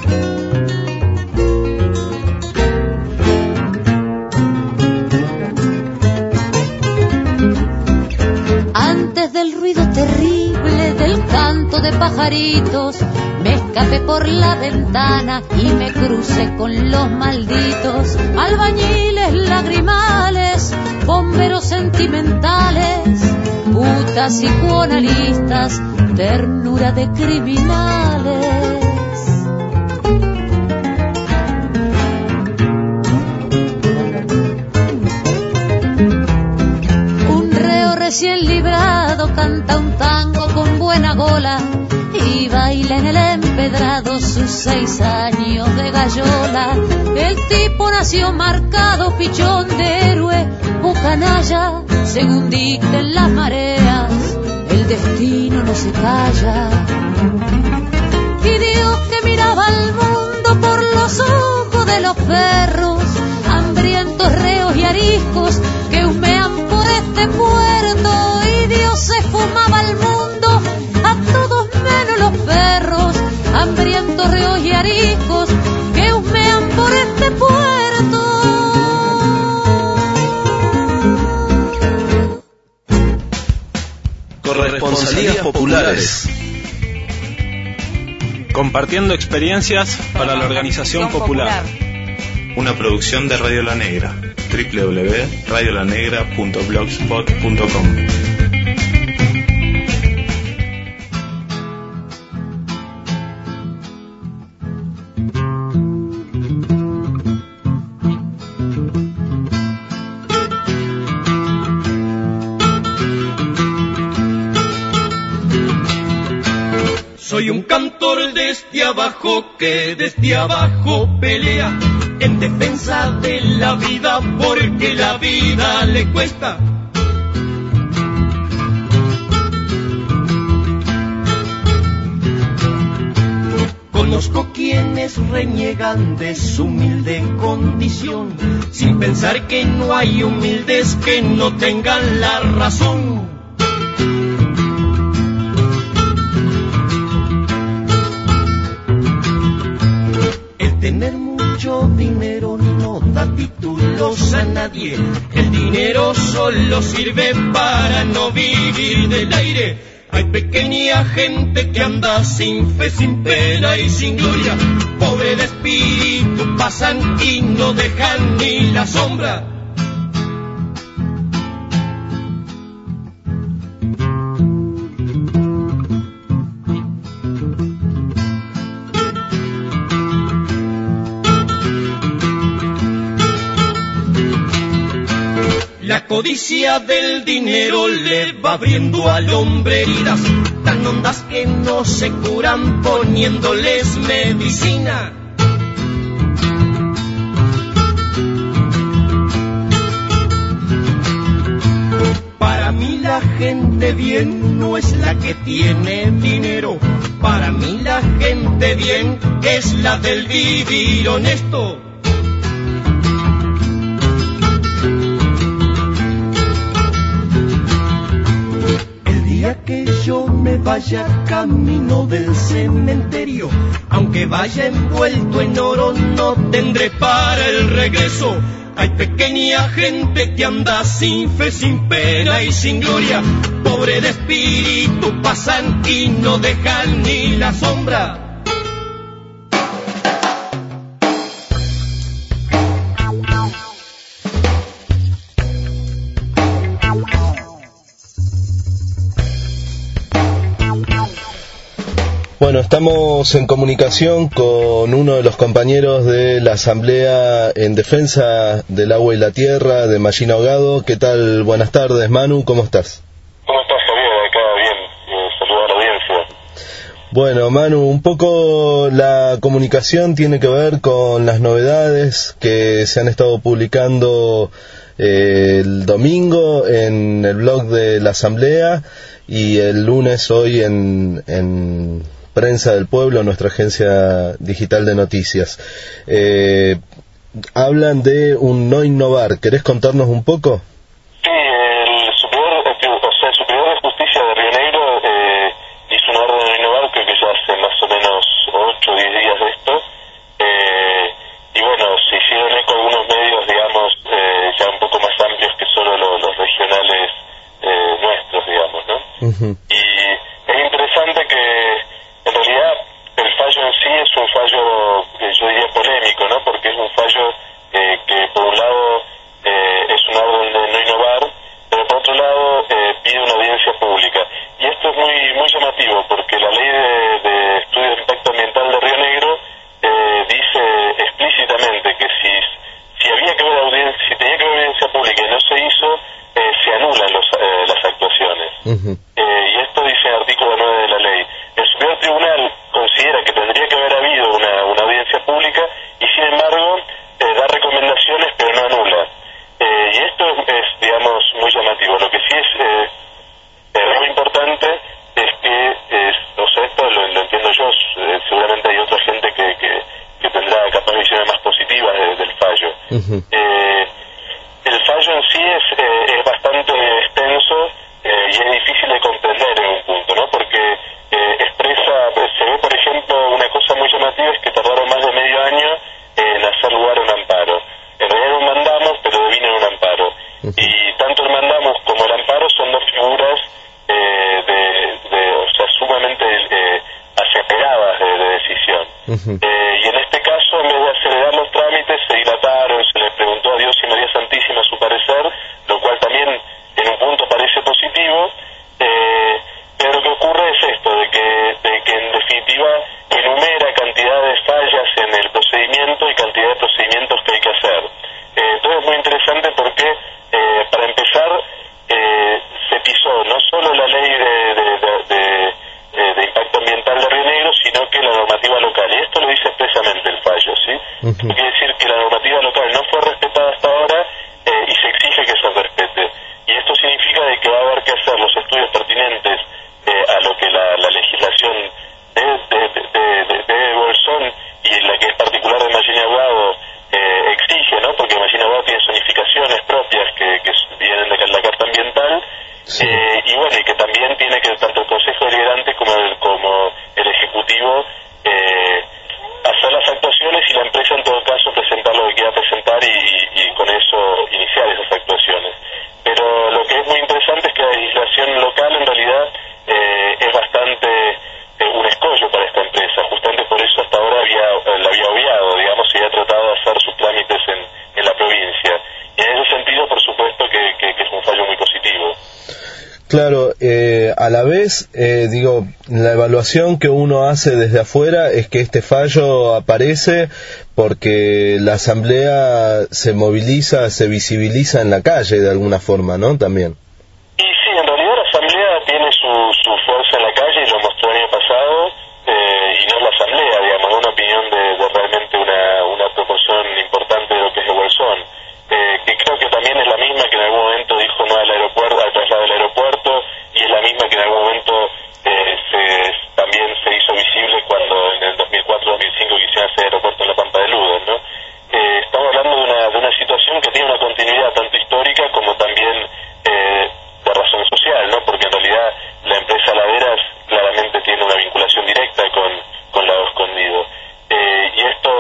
Antes del ruido terrible del canto de pajaritos, me escapé por la ventana y me crucé con los malditos albañiles lagrimales, bomberos sentimentales, putas psicoanalistas, ternura de criminales. Un reo recién librado canta un tango con buena gola y baila en el empedrado sus seis años de gallola. El tipo nació marcado, pichón de héroe o canalla, según dicten las mareas, el destino no se calla. Y Dios que miraba al mundo por los ojos de los perros, hambrientos reos y ariscos que humean por este puerto. Y Dios se fumaba al mundo, a todos menos los perros, hambrientos reos y ariscos que humean por este puerto. Corresponsalías populares. Compartiendo experiencias para la organización popular. Una producción de Radio La Negra. doble u doble u doble u punto radio la negra punto blogspot punto com. Soy un cantor desde abajo que desde abajo pelea en defensa de la vida porque la vida le cuesta. Conozco quienes reniegan de su humilde condición sin pensar que no hay humildes que no tengan la razón. Tener mucho dinero no da títulos a nadie. El dinero solo sirve para no vivir del aire. Hay pequeña gente que anda sin fe, sin pena y sin gloria. Pobre de espíritu pasan y no dejan ni la sombra. La codicia del dinero le va abriendo al hombre heridas tan hondas que no se curan poniéndoles medicina. Para mí la gente bien no es la que tiene dinero. Para mí la gente bien es la del vivir honesto. Que yo me vaya camino del cementerio, aunque vaya envuelto en oro, no tendré para el regreso. Hay pequeña gente que anda sin fe, sin pena y sin gloria. Pobre de espíritu pasan y no dejan ni la sombra. Bueno, estamos en comunicación con uno de los compañeros de la Asamblea en Defensa del Agua y la Tierra de Mallín Ahogado. ¿Qué tal? Buenas tardes, Manu, ¿cómo estás? ¿Cómo estás, Javier? Acá bien, eh, saludos a la audiencia. Bueno, Manu, un poco la comunicación tiene que ver con las novedades que se han estado publicando eh, el domingo en el blog de la Asamblea y el lunes hoy en... en Prensa del Pueblo, nuestra agencia digital de noticias. Eh, hablan de un no innovar. ¿Querés contarnos un poco? Sí, el superior, o sea, el superior de justicia de Río Negro eh, hizo una orden de no innovar, creo que ya hace más o menos ocho o diez días de esto. Eh, y bueno, se hicieron eco algunos medios, digamos, eh, ya un poco más amplios que solo los, los regionales eh, nuestros, digamos, ¿no? Uh-huh. Y es interesante que en realidad el fallo en sí es un fallo, eh, yo diría polémico, ¿no? Porque es un fallo eh, que por un lado eh, es una orden de no innovar, pero por otro lado eh, pide una audiencia Uh-huh. Eh, y esto dice el artículo nueve de la ley. El Superior Tribunal considera que tendría que haber habido una, una audiencia pública y sin embargo eh, da recomendaciones pero no anula. Eh, y esto es, es, digamos, muy llamativo. Lo que sí es eh, eh, muy importante es que, es, o sea, esto lo, lo entiendo yo, eh, seguramente hay otra gente que, que, que tendrá capaz visiones más positivas de, del fallo. Uh-huh. Eh, el fallo en sí es, eh, es bastante extenso eh, y es difícil de comprender en un punto, ¿no? Porque eh, expresa, se ve por ejemplo, una cosa muy llamativa es que tardaron más de medio año en hacer lugar a un amparo. En realidad no mandamos, pero devino en un amparo. Uh-huh. Y tanto el mandamos como el amparo son dos figuras eh, de, de, o sea, sumamente eh, aceleradas de, de decisión. Uh-huh. Eh, y en este caso, en vez de acelerar los trámites, se dilataron, se le preguntó a Dios y María Santísima su parecer, lo cual también en un punto parece positivo, eh, pero lo que ocurre es esto, de que, de que en definitiva enumera cantidad de fallas en el procedimiento y cantidad de procedimientos que hay que hacer. Eh, entonces es muy interesante porque, eh, para empezar, eh, se pisó no solo la ley de, de, de, de, de, de impacto ambiental de Río Negro, sino que la normativa local. Y esto lo dice expresamente el fallo, ¿sí? Uh-huh. Quiere decir que la normativa local no fue respetada hasta ahora eh, y se exige que se respete. Y esto significa de que va a haber que hacer los estudios pertinentes eh, a lo que la, la legislación de, de, de, de, de, de Bolsón y la que es particular de Mallín Aguado eh, exige, ¿no? Porque Mallín Aguado tiene zonificaciones propias que, que vienen de la Carta Ambiental. Sí. Eh, y bueno, y que también tiene que tanto el Consejo Deliberante como el, como el Ejecutivo eh, hacer las actuaciones y la empresa en todo caso presentar lo que quiera presentar y, y, y con eso iniciar esas actuaciones. Pero lo que es muy interesante es que la legislación local en realidad eh, es bastante eh, un escollo para esta empresa. Justamente por eso hasta ahora había, la había obviado, digamos, y había tratado de hacer sus trámites en, en la provincia. Y en ese sentido, por supuesto, que, que, que es un fallo muy positivo. Claro, eh, a la vez, eh, digo, la evaluación que uno hace desde afuera es que este fallo aparece porque la asamblea se moviliza, se visibiliza en la calle de alguna forma, ¿no? También. Y sí, en realidad la asamblea tiene su, su fuerza en la calle y lo mostró el año pasado, eh, y no es la asamblea, digamos, una opinión de, de realmente una, una proporción importante de lo que es el Bolsón. Eh, que creo que también es la misma que en algún momento dijo no al aeropuerto, al traslado del aeropuerto, y es la misma que en algún momento eh, se, también se hizo visible cuando en el dos mil cuatro dos mil cinco quisieron hacer aeropuerto en la Pampa de Ludes, ¿no? Eh, estamos hablando de una, de una situación que tiene una continuidad tanto histórica como también eh, de razón social, ¿no? Porque en realidad la empresa Laderas claramente tiene una vinculación directa con, con Lago Escondido. Eh, y esto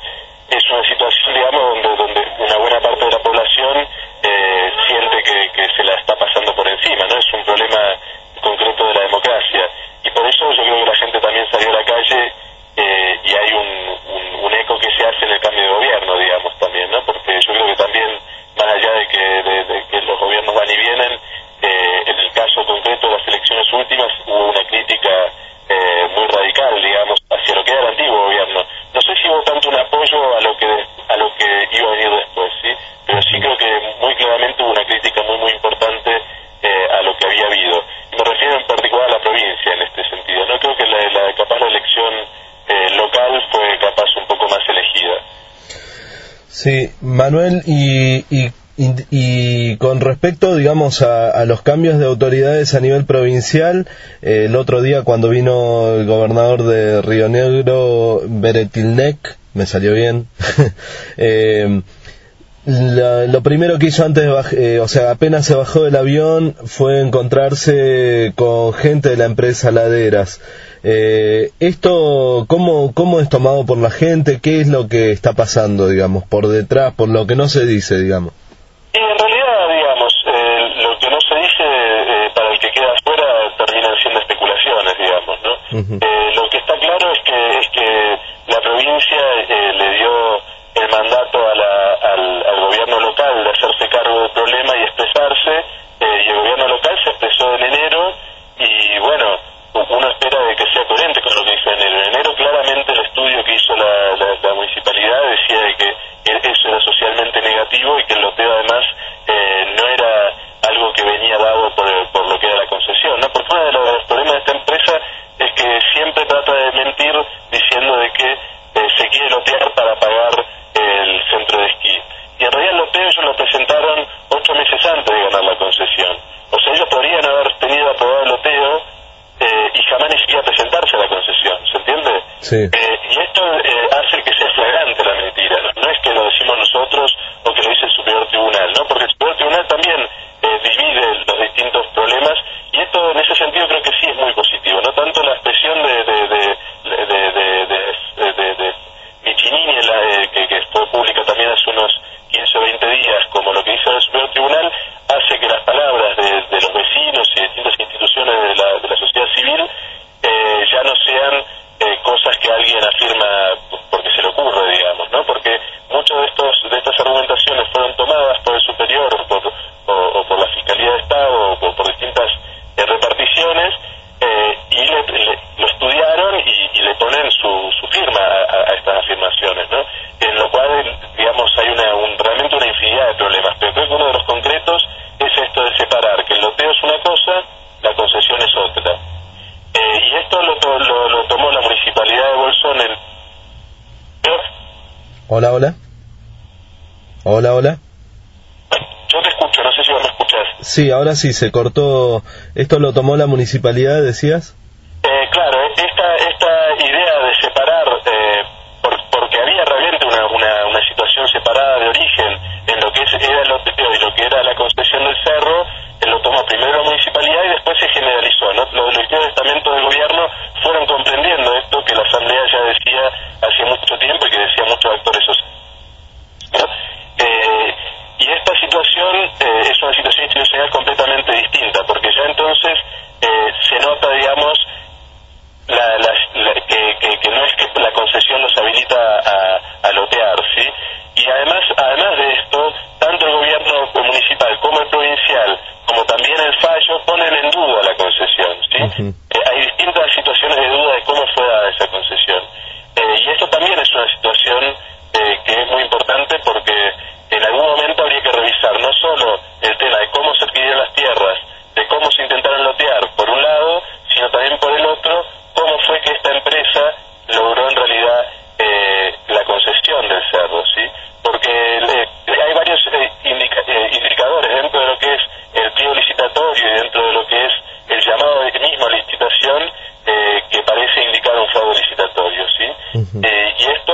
es una situación, digamos, donde, donde una buena parte de la población eh, siente que, que se la está pasando por encima, ¿no? Es un problema concreto de la democracia. Y por eso yo creo que la gente también salió a la calle eh, y hay un, un, un eco que se hace en el cambio de gobierno, digamos, también, ¿no? Porque yo creo que también, más allá de que, de, de que los gobiernos van y vienen, eh, en el caso concreto de las elecciones últimas hubo una crítica eh, muy radical, digamos, hacia lo que era el antiguo gobierno. No sé si hubo tanto un apoyo a lo que a lo que iba a venir después, ¿sí? Pero sí creo que muy claramente hubo una crítica muy muy importante eh, a lo que había habido. Y me refiero en particular a la provincia en este sentido. No creo que la, la capaz la elección eh, local fue capaz un poco más elegida. Sí, Manuel, y, y, y, y con respecto, digamos, a, a los cambios de autoridades a nivel provincial, eh, el otro día cuando vino el gobernador de Río Negro, Beretilnec, me salió bien, eh, la, lo primero que hizo antes de bajar, eh, o sea, apenas se bajó del avión, fue encontrarse con gente de la empresa Laderas. Eh, esto, ¿cómo, ¿cómo es tomado por la gente? ¿Qué es lo que está pasando, digamos, por detrás, por lo que no se dice, digamos? Y en realidad, digamos, eh, lo que no se dice eh, para el que queda afuera terminan siendo especulaciones, digamos, ¿no? Uh-huh. Eh, lo que está claro es que es que la provincia eh, le dio el mandato a la, al, al gobierno local de hacerse cargo del problema y expresarse, eh, y el gobierno local se expresó en enero y bueno, uno espera de que sea coherente con lo que hizo en enero. En enero claramente el estudio que hizo la, la, la municipalidad decía de que eso era socialmente negativo y que el loteo además eh, no era algo que venía dado por, el, por lo que era la concesión. Sí. Eh, y esto eh, hace que sea flagrante la mentira, ¿no? No es que lo decimos nosotros o que lo dice el Superior Tribunal, ¿no? Porque el Superior Tribunal también eh, divide los distintos problemas, y esto en ese sentido creo que sí es muy positivo, no tanto la expresión de de de de de, de, de, de, de Michinini, la, eh, que, que fue pública también hace unos quince o veinte días, como lo que dice el Superior Tribunal, hace que las palabras de, de los vecinos y de distintas instituciones de la, de la sociedad civil eh, ya no sean eh, cosas que alguien afirma porque se le ocurre, digamos, ¿no? Porque muchas de estos de estas argumentaciones fueron tomadas por el Superior o por, o, o por la Fiscalía de Estado o por, por distintas eh, reparticiones, eh, y le, le, lo estudiaron y, y le ponen su, su firma a, a estas afirmaciones, ¿no? En lo cual, digamos, hay una un, realmente una infinidad de problemas, pero creo que uno de los concretos es esto de separar que el loteo es una cosa, la concesión es otra. Eh, y esto lo, lo, lo tomó la Municipalidad de Bolsón en... Hola, hola. Hola, hola. Yo te escucho, no sé si vos me escuchás. Sí, ahora sí, se cortó. ¿Esto lo tomó la Municipalidad, decías? Eh, claro, esta, esta idea de separar, eh, por, porque había realmente una, una, una situación separada de origen en lo que es, era el loteo y lo que era la concesión del cerro, él lo tomó primero la Municipalidad y después se generalizó, ¿no? Los, los distintos estamentos del gobierno fueron comprendiendo esto que la Asamblea ya decía hace mucho tiempo y que decían muchos actores sociales, ¿no? Eh, y esta situación eh, es una situación institucional completamente distinta, porque ya entonces eh, se nota, digamos, la, la, la, que, que, que no es que la concesión los habilita a, a lotear, ¿sí? Y además, además de esto, tanto el gobierno municipal como el provincial, como también el fallo, ponen en duda la concesión, ¿sí? Uh-huh. Eh, hay distintas situaciones de duda de cómo fue dada esa concesión. Eh, y esto también es una situación eh, que es muy importante, porque en algún momento habría que revisar no solo el tema de cómo se adquirieron las tierras, de cómo se intentaron lotear, por un lado, sino también por el otro, cómo fue que esta empresa logró en realidad eh, la concesión del cerro, ¿sí? Porque eh, hay varios eh, indica, eh, indicadores dentro de lo que es el pliego licitatorio y dentro de lo que es el llamado de mismo a licitación, eh, que parece indicar un fraude licitatorio, ¿sí? Uh-huh. Eh, y esto,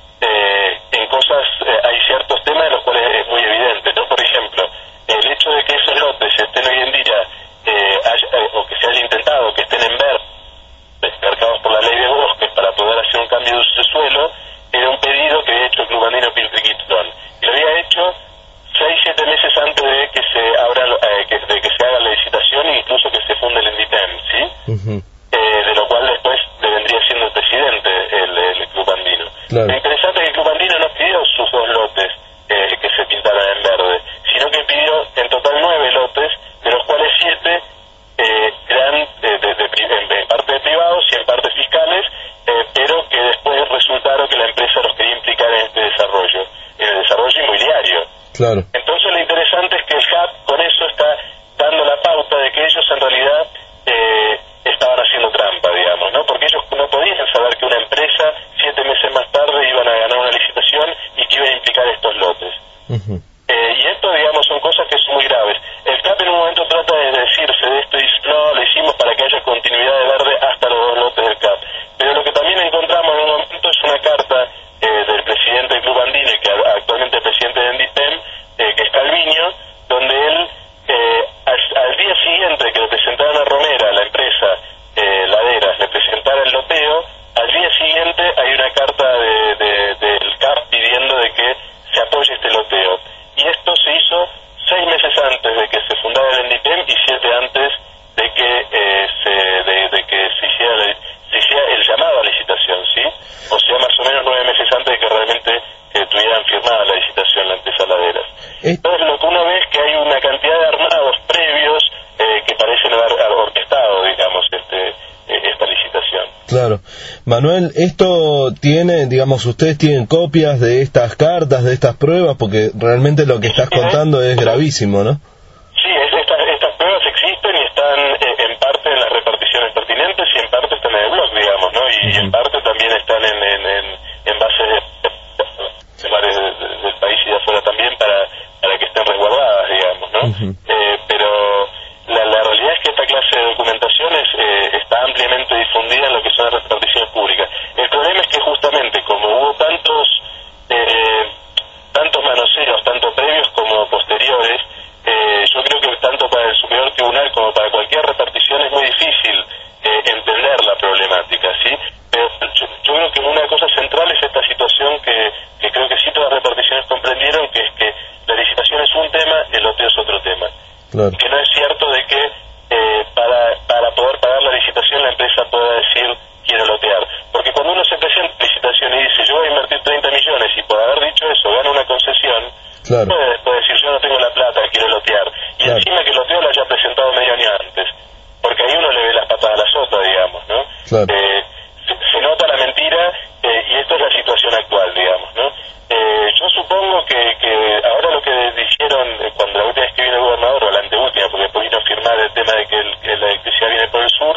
eh, en cosas, eh, hay ciertos temas de los cuales es muy evidente, ¿no? Por ejemplo, el hecho de que esos lotes estén hoy en día, eh, haya, eh, o que se haya intentado que estén en verde, marcados por la ley de bosques para poder hacer un cambio de uso de suelo, era un pedido que había hecho el Club Andino Piltriquitón, y lo había hecho seis, siete meses antes de que se abra, eh, que, de que se haga la licitación e incluso que se funde el Endipem, ¿sí? Uh-huh. Eh, de lo cual después le vendría siendo el presidente el, el Club Andino. Claro. Lo interesante es que el Club Andino no pidió sus dos lotes eh, que se pintaran en verde, sino que pidió en total nueve lotes, de los cuales siete eh, eran eh, de, de, de, en parte de privados y en parte fiscales, eh, pero que después resultaron que la empresa los quería implicar en este desarrollo, en el desarrollo inmobiliario. Claro. Entonces lo interesante es que el H A P con eso está dando la pauta de que ellos en realidad eh, estaban haciendo trampa, digamos, ¿no? Porque ellos no podían saber que una empresa siete meses más tarde iban a ganar una licitación y que iban a implicar estos lotes. Uh-huh. Eh, y esto, digamos, son cosas que son muy graves. El C A P en un momento trata de decirse de esto y dice, no, lo hicimos para que haya continuidad de verde hasta los dos lotes del C A P. Pero lo que también encontramos en un momento es una carta eh, del presidente del Club Andino, que actualmente es presidente de Endipem, eh, que es Calviño, donde él, eh, al, al día siguiente que le presentaron a Romera, la empresa eh, Laderas, le presentara el loteo, al día siguiente hay una carta de, de, del C A P pidiendo de que se apoye este loteo. Y esto se hizo seis meses antes de que se fundara el Endipem y siete antes de que eh, se de, de que se hiciera, se hiciera el llamado a licitación, ¿sí? O sea, más o menos nueve meses antes de que realmente eh, tuvieran firmada la licitación la empresa Laderas. Entonces lo que uno ve es que hay una cantidad de armados previos eh, que parecen haber orquestado, digamos, este eh, esta licitación. Claro. Manuel, esto tiene, digamos, ustedes tienen copias de estas cartas, de estas pruebas, porque realmente lo que estás contando es gravísimo, ¿no? Sí, es, estas, estas pruebas existen y están eh, en parte en las reparticiones pertinentes y en parte están en el blog, digamos, ¿no? Y, uh-huh. y en parte también están en, en, en, en bases de, de bares de, de, del país y de afuera también para, para que estén resguardadas, digamos, ¿no? Uh-huh. Eh, pero la, la realidad es que esta clase de documentaciones eh, está ampliamente difundida en lo que son las reparticiones públicas. El problema Claro. Que no es cierto de que eh, para, para poder pagar la licitación la empresa pueda decir quiero lotear. Porque cuando uno se presenta a la licitación y dice yo voy a invertir treinta millones y por haber dicho eso gana una concesión, claro. puede después decir yo no tengo la plata, quiero lotear. Y claro. encima que el loteo lo haya presentado medio año antes. Porque ahí uno le ve las patas a la sota, digamos, ¿no? Claro. Eh, se, se nota la mentira eh, y esta es la situación actual, digamos, ¿no? Eh, yo supongo que, que ahora lo que dijeron eh, cuando la última vez que vino el gobernador, o la anteúltima, porque después vino a firmar el tema de que, el, que la electricidad viene por el sur,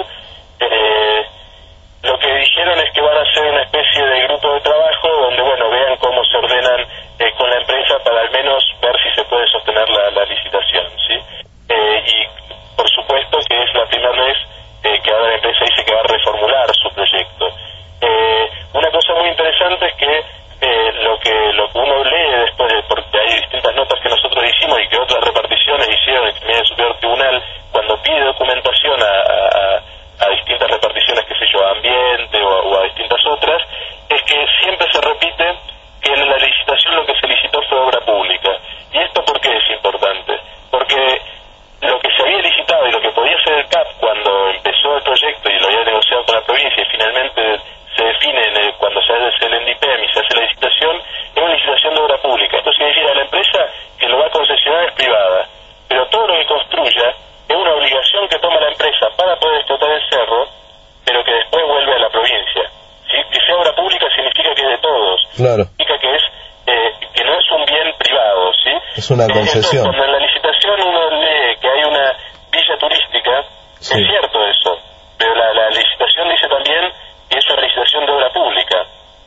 eh, lo que dijeron es que van a hacer una especie de grupo de trabajo donde, bueno, vean cómo se ordenan eh, con la empresa para al menos ver si se puede sostener la, la licitación, ¿sí? Eh, y por supuesto que es la primera vez eh, que ahora la empresa dice que va a reformular su proyecto. Eh, una cosa muy interesante es que eh, lo que lo que uno lee después, de, porque hay distintas notas que nosotros hicimos y que otras reparticiones hicieron en el Superior Tribunal, cuando pide documentación a, a, a distintas reparticiones, qué sé yo, a ambiente o, o a distintas otras, es que siempre se repite que en la licitación lo que se licitó fue obra pública. ¿Y esto por qué es importante? Porque lo que se había licitado y lo que podía ser el C A P cuando empezó el proyecto y lo había negociado con la provincia y finalmente se define en el, cuando se hace el N D I P E M y se hace la licitación, es una licitación de obra pública. Esto significa que la empresa que lo va a concesionar es privada, pero todo lo que construya es una obligación que toma la empresa para poder explotar el cerro, pero que después vuelve a la provincia. ¿Sí? Que sea obra pública significa que es de todos. Claro. Significa que es eh, que no es un bien privado, ¿sí? Es una concesión. Entonces, cuando en la licitación uno lee que hay una villa turística, sí. Es cierto eso, pero la, la licitación dice también que es una licitación de obra pública.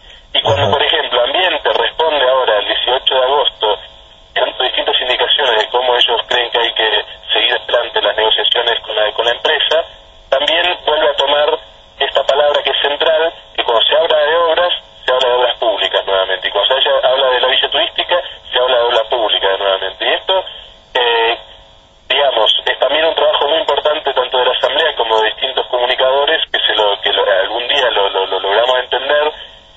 Y cuando, Ajá. por ejemplo, Ambiente responde ahora el dieciocho de agosto, dando distintas indicaciones de cómo ellos creen que hay que seguir adelante las negociaciones con la, con la empresa, también vuelve a tomar esta palabra que es central, que cuando se habla de obras, se habla de obras públicas nuevamente, y cuando se habla de la villa turística, se habla de obra pública nuevamente. Y esto, eh, digamos, es también un trabajo muy importante tanto de la Asamblea como de distintos comunicadores, que se lo que lo, algún día lo, lo, lo logramos entender,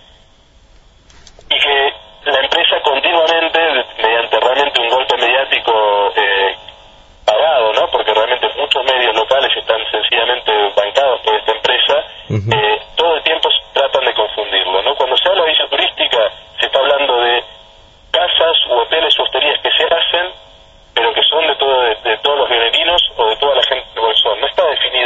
y que la empresa continuamente, mediante realmente un golpe mediático eh, pagado, ¿no? Porque realmente muchos medios locales están sencillamente bancados por esta empresa, uh-huh. eh, todo el tiempo tratan de confundirlo, ¿no? Cuando se habla de villa turística, se está hablando de casas u hoteles u hosterías que se hacen, pero que son de, todo, de, de todos los rionegrinos o de toda la gente de Bolsón. No está definido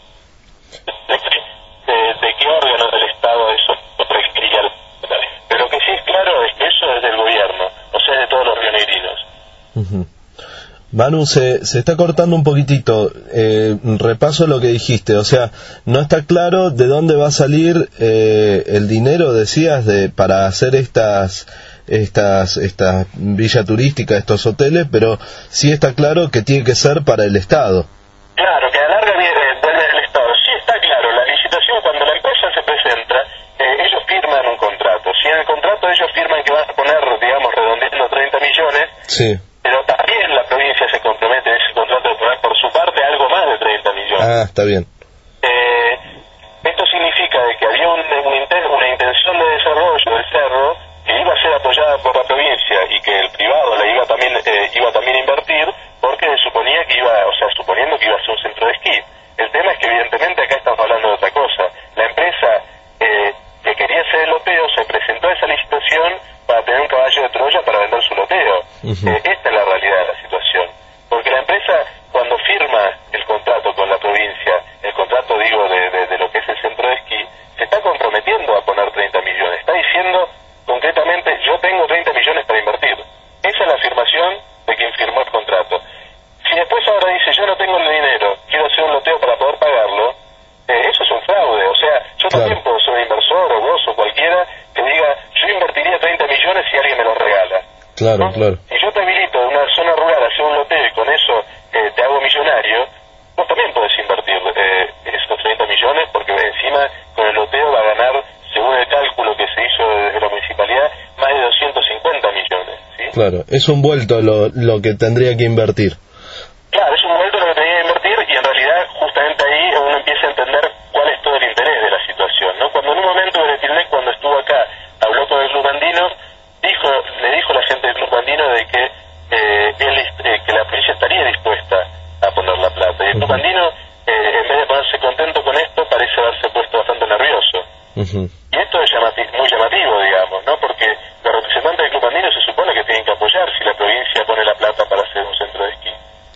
de, de, de qué órgano del Estado eso requería. Pero lo que sí es claro es que eso es del gobierno, o sea, es de todos los rionegrinos. Uh-huh. Manu, se, se está cortando un poquitito. Eh, repaso lo que dijiste. O sea, no está claro de dónde va a salir eh, el dinero, decías, de para hacer estas estas estas villa turística, estos hoteles, pero sí está claro que tiene que ser para el Estado. Claro, que a la larga viene del Estado. Sí está claro. La licitación, cuando la empresa se presenta, eh, ellos firman un contrato. Si en el contrato ellos firman que van a poner, digamos, redondeando treinta millones, sí. Pero también la provincia se compromete en ese contrato de poner por su parte algo más de treinta millones. Ah, está bien. Eh, esto significa de que había un, un inten, una intención de desarrollo del cerro que iba a ser apoyada por la provincia y que el privado la iba también eh, iba también a invertir, porque se suponía que iba, o sea, suponiendo que iba a ser un centro de esquí. El tema es que evidentemente acá estamos hablando de otra cosa. La empresa eh, que quería hacer el loteo se presentó a esa licitación para tener un caballo de Troya para vender su loteo. Uh-huh. Eh, esta es la realidad de la situación. Porque la empresa, cuando firma el contrato con la provincia, el contrato, digo, de, de, de lo que es el centro de esquí, se está comprometiendo a poner treinta millones. Está diciendo concretamente, yo tengo treinta millones para invertir. Esa es la afirmación de quien firmó el contrato. Si después ahora dice, yo no tengo el dinero, quiero hacer un loteo para poder pagarlo, eh, eso es un fraude. O sea, yo claro. también puedo ser un inversor, o vos, o cualquiera, que diga, yo invertiría treinta millones si alguien me los regala. Claro, ¿no? claro. Si yo te habilito en una zona rural a hacer un loteo y con eso eh, te hago millonario, vos también podés invertir eh, esos treinta millones, porque encima con el loteo va a ganar, según el cálculo que se hizo desde la municipalidad, más de doscientos cincuenta millones. ¿Sí? Claro, es un vuelto lo, lo que tendría que invertir. Claro, es un vuelto lo que tendría que invertir, y en realidad justamente ahí uno empieza a entender cuál es todo el interés de la situación, ¿no? Cuando en un momento Beretilnec, cuando estuvo acá, habló con el Club Andino, dijo, le dijo a la gente del Club Andino de que eh, él, eh, que la provincia estaría dispuesta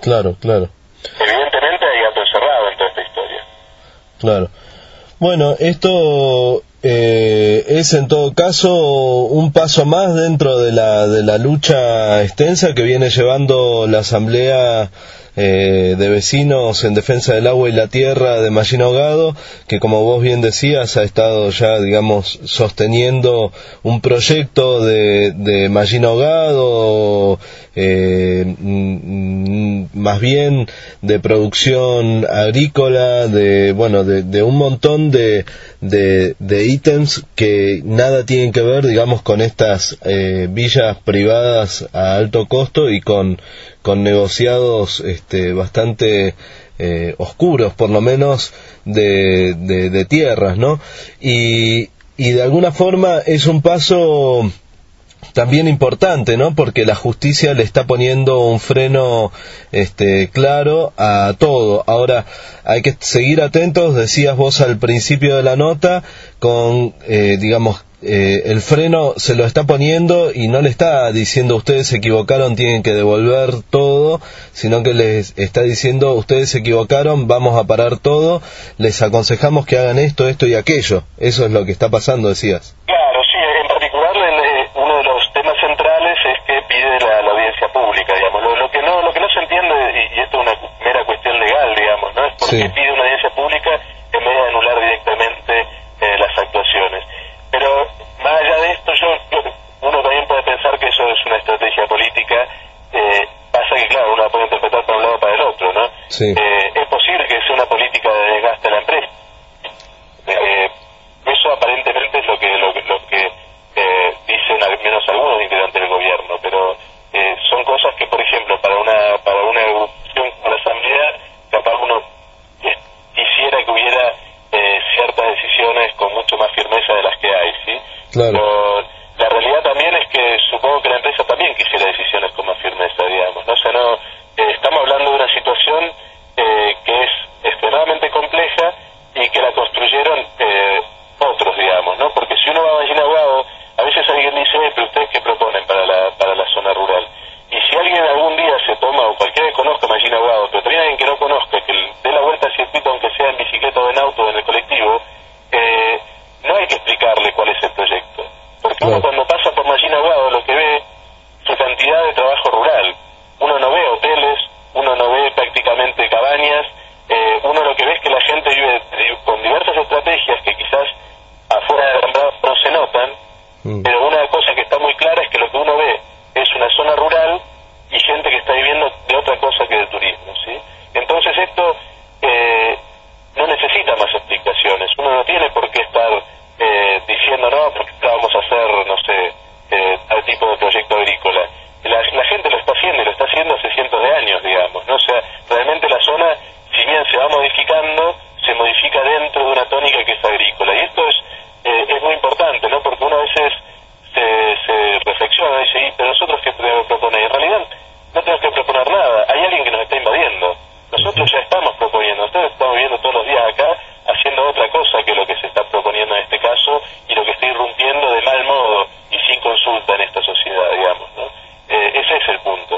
Claro, claro. Evidentemente hay gato encerrado en toda esta historia. Claro. Bueno, esto eh, es en todo caso un paso más dentro de la de la lucha extensa que viene llevando la Asamblea eh, de Vecinos en Defensa del Agua y la Tierra de Mallín Ahogado, que como vos bien decías ha estado ya, digamos, sosteniendo un proyecto de, de Mallín Ahogado, eh, m- más bien de producción agrícola, de bueno, de, de un montón de, de, de ítems que nada tienen que ver, digamos, con estas eh, villas privadas a alto costo y con con negociados este, bastante eh, oscuros, por lo menos de, de, de tierras, ¿no? Y, y de alguna forma es un paso también importante, ¿no? Porque la justicia le está poniendo un freno este, claro a todo. Ahora, hay que seguir atentos, decías vos al principio de la nota, con, eh, digamos, Eh, el freno se lo está poniendo y no le está diciendo ustedes se equivocaron, tienen que devolver todo, sino que les está diciendo ustedes se equivocaron, vamos a parar todo, les aconsejamos que hagan esto, esto y aquello. Eso es lo que está pasando, decías. Claro, sí, en particular el, uno de los temas centrales es que pide la, la audiencia pública, digamos. Lo, lo que no lo que no se entiende, y, y esto es una mera cuestión legal, digamos, ¿no? Es por qué Sí. pide una audiencia pública en vez de anular directamente eh, las actuaciones. Pero más allá de esto, yo, yo uno también puede pensar que eso es una estrategia política. Eh, pasa que, claro, uno la puede interpretar para un lado o para el otro, ¿no? Sí. Eh, es posible que sea una política de desgaste a la empresa. Eh, eso aparentemente es lo que lo, que- lo que eh, dicen al menos algunos integrantes del gobierno, pero eh, son cosas que, por ejemplo, para una para una evolución con la Asamblea, capaz uno eh, quisiera que hubiera eh, ciertas decisiones con mucho más firmeza de las que hay, ¿sí? Claro. Pero la realidad también es que supongo que la empresa también quisiera decisiones con más firmeza, digamos, ¿no? O sea, no, eh, estamos hablando de una situación eh, que es extremadamente compleja y que la construyeron eh, otros, digamos, ¿no? Porque si uno va a Mallín Ahogado, a veces alguien dice, eh, pero ustedes qué proponen para la, para la zona rural. Y si alguien algún día se toma, o cualquiera que conozca Mallín Ahogado, pero también alguien que no conozca, que dé la vuelta al circuito, aunque sea en bicicleta o en auto o en el colectivo, eh, no hay que explicarle cuál es el proyecto. Porque uno Claro. cuando pasa por Mallín Ahogado lo que ve es su cantidad de trabajo rural. Uno no ve hoteles, uno no ve prácticamente cabañas, eh, uno lo que ve es que la gente vive con diversas estrategias que quizás afuera de Ramblado no se notan, Mm. pero una cosa que está muy clara es que lo que uno ve es una zona rural y gente que está viviendo de otra cosa que del turismo, ¿sí? Entonces esto eh, no necesita más explicaciones. Uno no tiene por qué estar eh, diciendo, no, porque vamos a hacer, no sé, eh, tal tipo de proyecto agrícola. La, la gente lo está haciendo y lo está haciendo hace cientos de años, digamos, ¿no? O sea, realmente la zona, si bien se va modificando, se modifica dentro de una tónica que es agrícola. Y esto es eh, es muy importante, ¿no? Porque uno a veces se, se reflexiona y dice, "¿Y, pero nosotros qué podemos proponer?". Y en realidad no tenemos que proponer nada. Hay alguien que nos está invadiendo. Nosotros ya estamos proponiendo. Nosotros estamos viviendo todos los días acá haciendo otra cosa que lo que se está proponiendo en este caso y lo que está irrumpiendo de mal modo y sin consulta en esta sociedad, digamos, ¿no? Eh, ese es el punto.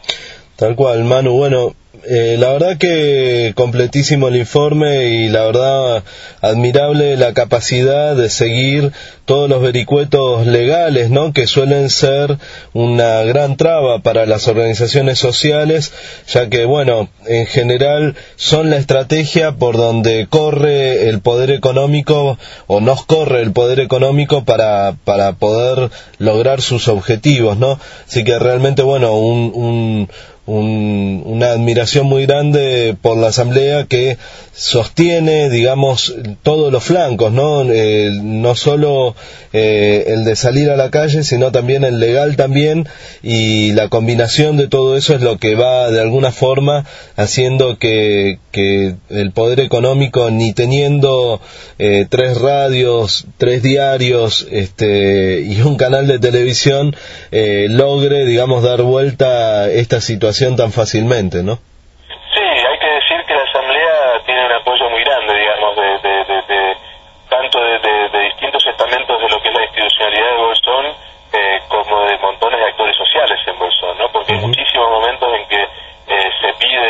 Tal cual, Manu. Bueno, eh, la verdad que completísimo el informe y la verdad admirable la capacidad de seguir todos los vericuetos legales, ¿no? Que suelen ser una gran traba para las organizaciones sociales, ya que, bueno, en general son la estrategia por donde corre el poder económico o nos corre el poder económico para, para poder lograr sus objetivos, ¿no? Así que realmente, bueno, un, un Un, una admiración muy grande por la Asamblea que sostiene, digamos, todos los flancos, ¿no? Eh, no solo eh, el de salir a la calle, sino también el legal también, y la combinación de todo eso es lo que va de alguna forma haciendo que, que el poder económico, ni teniendo eh, tres radios, tres diarios este, y un canal de televisión, eh, logre, digamos, dar vuelta a esta situación tan fácilmente, ¿no? Sí, hay que decir que la Asamblea tiene un apoyo muy grande, digamos, de, de, de, de tanto de, de, de distintos estamentos de lo que es la institucionalidad de Bolsón, eh, como de montones de actores sociales en Bolsón, ¿no? Porque hay muchísimos momentos en que eh, se pide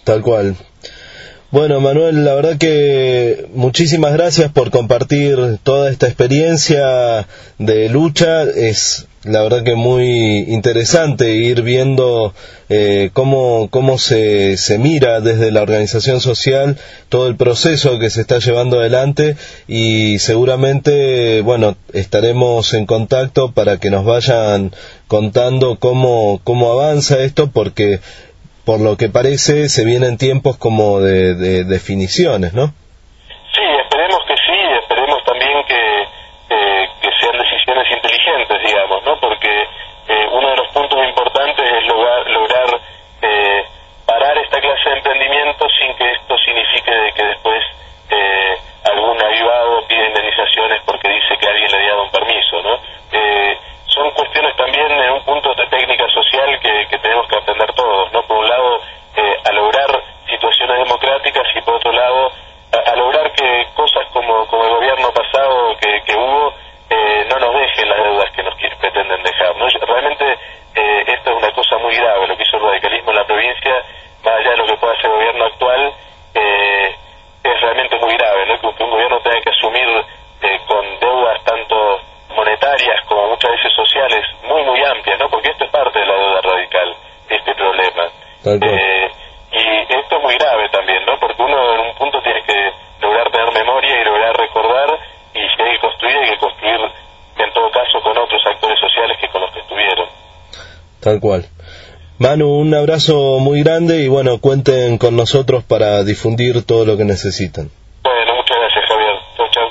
Tal cual. Bueno, Manuel, la verdad que muchísimas gracias por compartir toda esta experiencia de lucha. Es la verdad que muy interesante ir viendo eh, cómo, cómo se, se mira desde la organización social todo el proceso que se está llevando adelante, y seguramente, bueno, estaremos en contacto para que nos vayan contando cómo, cómo avanza esto, porque por lo que parece se vienen tiempos como de, de definiciones, ¿no? Sí, esperemos que sí, esperemos también que, eh, que sean decisiones inteligentes, digamos, ¿no? Porque eh, uno de los puntos importantes es lograr, lograr eh, parar esta clase de emprendimiento sin que esto signifique de que después eh, algún avivado pide indemnizaciones porque dice que alguien le había dado un permiso, ¿no? Eh, son cuestiones también en un punto de técnica social que, que tenemos que atender todos, ¿no? Por un lado, eh, a lograr situaciones democráticas, y por otro lado, a, a lograr que cosas como, como el gobierno pasado que, que hubo eh, no nos dejen las deudas que nos pretenden dejar, ¿no? Realmente eh, esto es una cosa muy grave, lo que hizo el radicalismo en la provincia, más allá de lo que pueda hacer el gobierno actual, eh, es realmente muy grave, ¿no? Que, que un gobierno tenga que asumir eh, con deudas tanto monetarias como muchas veces sociales muy muy amplias, ¿no? Porque esto es parte de la deuda radical, este problema. Eh, y esto es muy grave también, ¿no? Porque uno en un punto tiene que lograr tener memoria y lograr recordar, y si hay que construir, hay que construir en todo caso con otros actores sociales que con los que estuvieron. Tal cual. Manu, un abrazo muy grande, y bueno, cuenten con nosotros para difundir todo lo que necesitan. Bueno, muchas gracias, Javier. Chau, chau.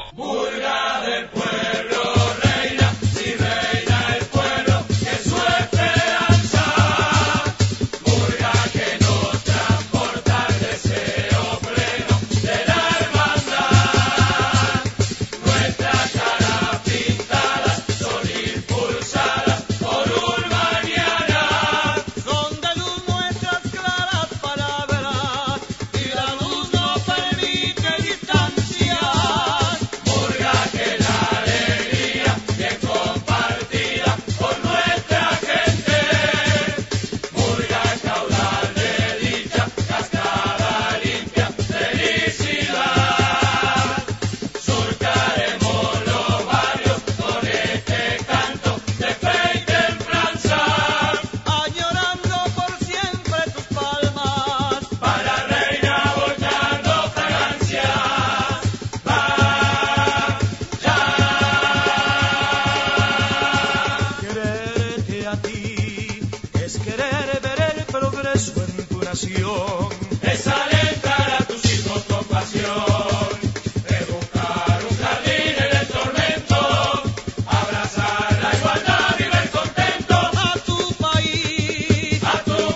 Es alentar a tus hijos con pasión, educar un jardín en el tormento, abrazar la igualdad y ver contento a tu país, a tu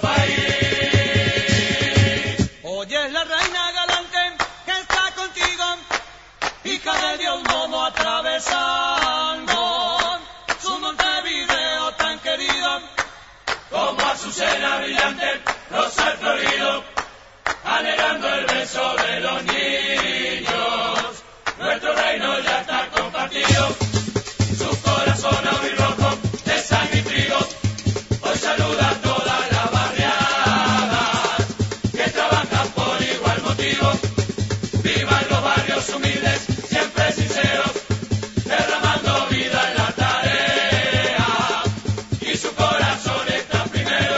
país. Hoy es la reina galante que está contigo, hija de Dios mono atravesando su Montevideo tan querido, como Azucena brillante, rosa florido, anhelando el beso de los niños. Nuestro reino ya está compartido, su corazón rojo de sangre y trigo, hoy saluda a toda la barriada que trabajan por igual motivo. Vivan los barrios humildes, siempre sinceros, derramando vida en la tarea, y su corazón está primero.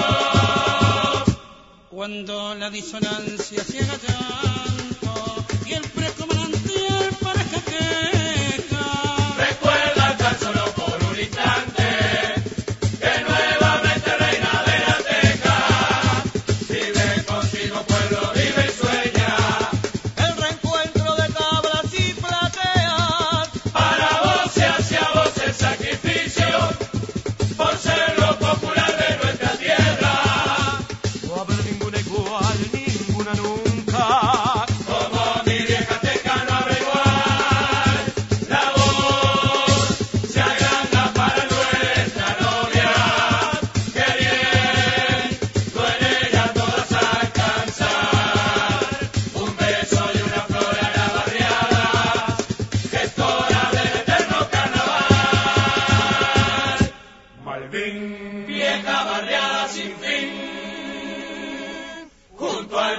Cuando la disonancia ciega tanto y el fresco manantial parezca queja, recuerda tan solo por un instante que nuevamente reina de la teja. Vive contigo pueblo, vive y sueña el reencuentro de tablas y plateas. Para vos y hacia vos el sacrificio por ser lo popular de nuestra tierra. No habrá ninguna igual, ninguna nunca.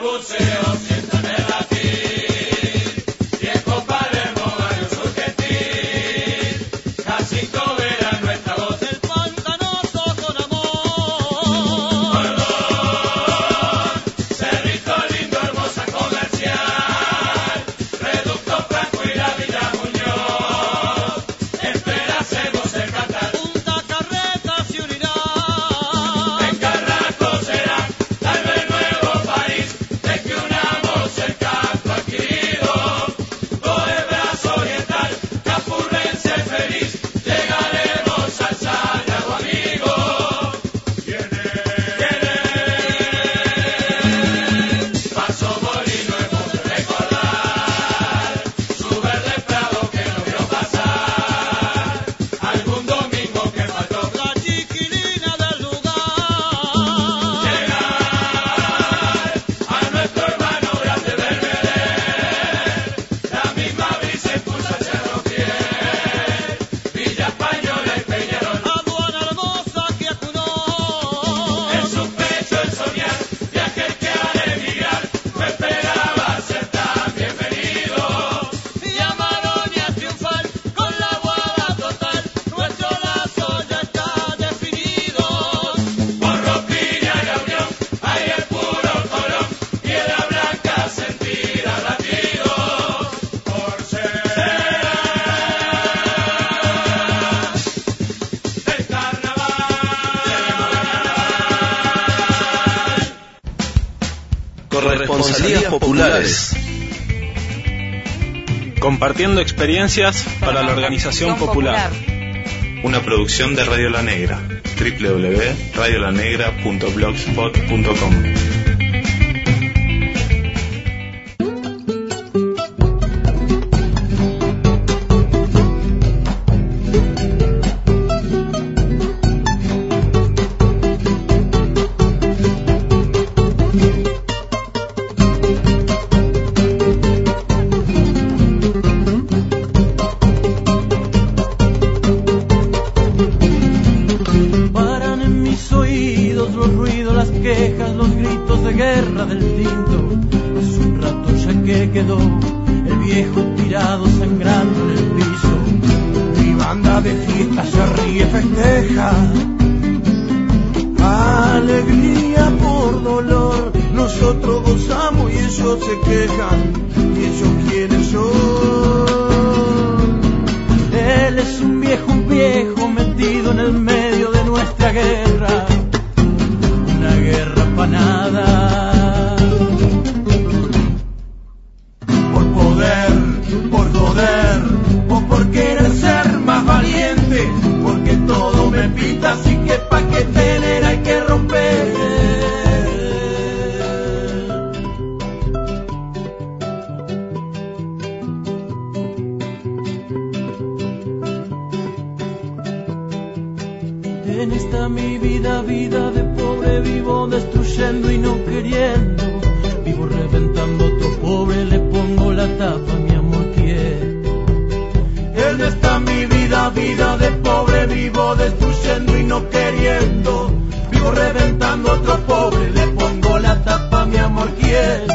buceo sientan el latir, y en Palermo barrio Surquetir, Jacinto Vera nuestra voz del pantanoso con amor. Cordón, Cerrito lindo, hermosa comercial, Reducto Franco y la Villa Muñoz, esperacemos el cantar. Punta Carretas y Unidad, en Carrasco será tal vez nuevo país, de que unamos el canto adquirido. Goebras Oriental, Capurrense feliz, llegaremos al Santiago amigo. Viene, viene, Paso Molino hemos de recordar, su verde prado que no vio pasar, algún domingo que faltó la chiquilina del lugar. Llegar a nuestro hermano grande Belvedere, la misma brisa impulsa el Cerro Fiel, Villa Española y Peñarol, aduana hermosa que acunó en su pecho el soñar de aquel que al emigrar no esperaba ser tan bienvenido. Y Amaronia triunfal con la guada total, nuestro lazo ya está definido. Por Ropiña y la Unión hay el puro colón, piedra blanca sentida latido. Por ser del carnaval. Corresponsalías populares. Compartiendo experiencias para la organización popular. Una producción de Radio La Negra, doble u doble u doble u punto radio la negra punto blogspot punto com. Paran en mis oídos los ruidos, las quejas, los gritos de guerra del tinto. Hace un rato ya que quedó el viejo tirado sangrando en el piso. Mi banda de fiesta se ríe, festeja. Alegría por dolor, nosotros gozamos y ellos se quejan. ¿Y ellos quiénes son? Él es un viejo, un viejo metido en el medio de nuestra guerra, una guerra pa' nada. Por poder, por poder, o por querer ser más valiente, porque todo me pita, así que pa' que tener hay que romper. En esta mi vida, vida de pobre, vivo destruyendo y no queriendo. Vivo reventando otro pobre, le pongo la tapa, mi amor quieto. En esta mi vida, vida de pobre, vivo destruyendo y no queriendo. Vivo reventando otro pobre, le pongo la tapa, mi amor quieto.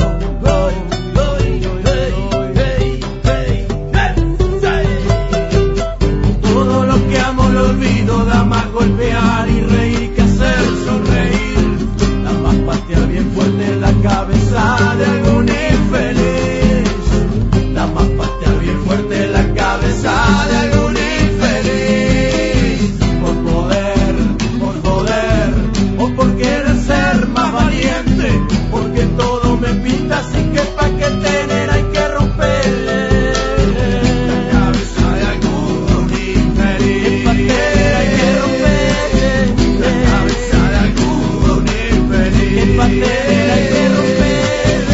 Todo lo que amo lo olvido, da más golpear y reír que hacer sonreír. Da más patear bien fuerte la cabeza de algún infeliz. Da más patear bien fuerte la cabeza de algún infeliz. Por poder, por joder, o por querer ser más valiente, porque todo me pinta así que pa' que tener hay que romper.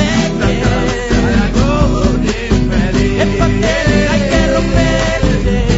Hay que romper.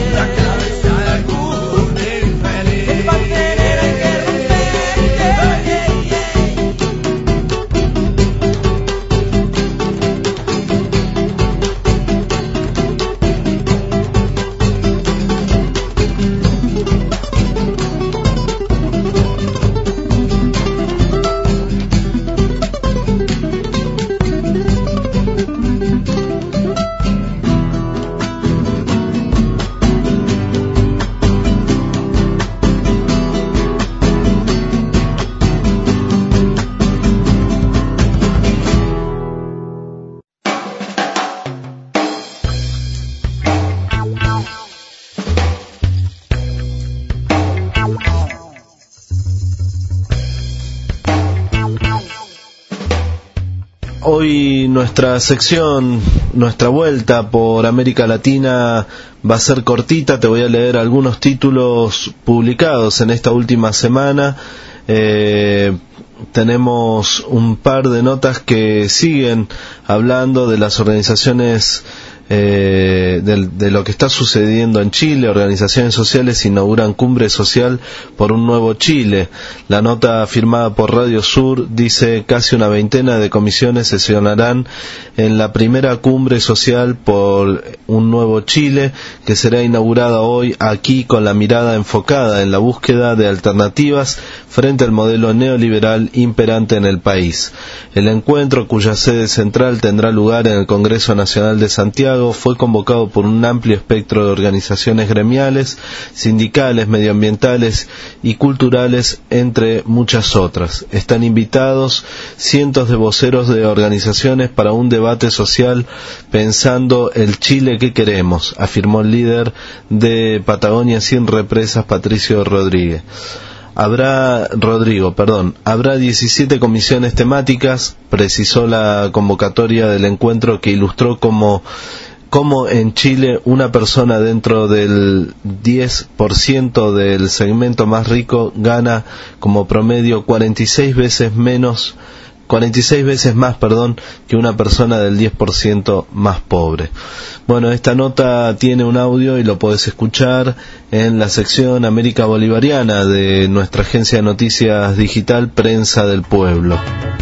hoy nuestra sección, nuestra vuelta por América Latina va a ser cortita. Te voy a leer algunos títulos publicados en esta última semana. Eh, tenemos un par de notas que siguen hablando de las organizaciones, eh, de, de lo que está sucediendo en Chile. Organizaciones sociales inauguran cumbre social por un nuevo Chile. La nota firmada por Radio Sur dice: casi una veintena de comisiones sesionarán en la primera cumbre social por un nuevo Chile, que será inaugurada hoy aquí, con la mirada enfocada en la búsqueda de alternativas frente al modelo neoliberal imperante en el país. El encuentro, cuya sede central tendrá lugar en el Congreso Nacional de Santiago, fue convocado por un amplio espectro de organizaciones gremiales, sindicales, medioambientales y culturales, entre muchas otras. Están invitados cientos de voceros de organizaciones para un debate social pensando el Chile que queremos, afirmó el líder de Patagonia Sin Represas, Patricio Rodríguez. Habrá, Rodrigo, perdón, habrá diecisiete comisiones temáticas, precisó la convocatoria del encuentro, que ilustró cómo, cómo en Chile una persona dentro del diez por ciento del segmento más rico gana como promedio cuarenta y seis veces menos, cuarenta y seis veces más, perdón, que una persona del diez por ciento más pobre. Bueno, esta nota tiene un audio y lo podés escuchar en la sección América Bolivariana de nuestra agencia de noticias digital Prensa del Pueblo.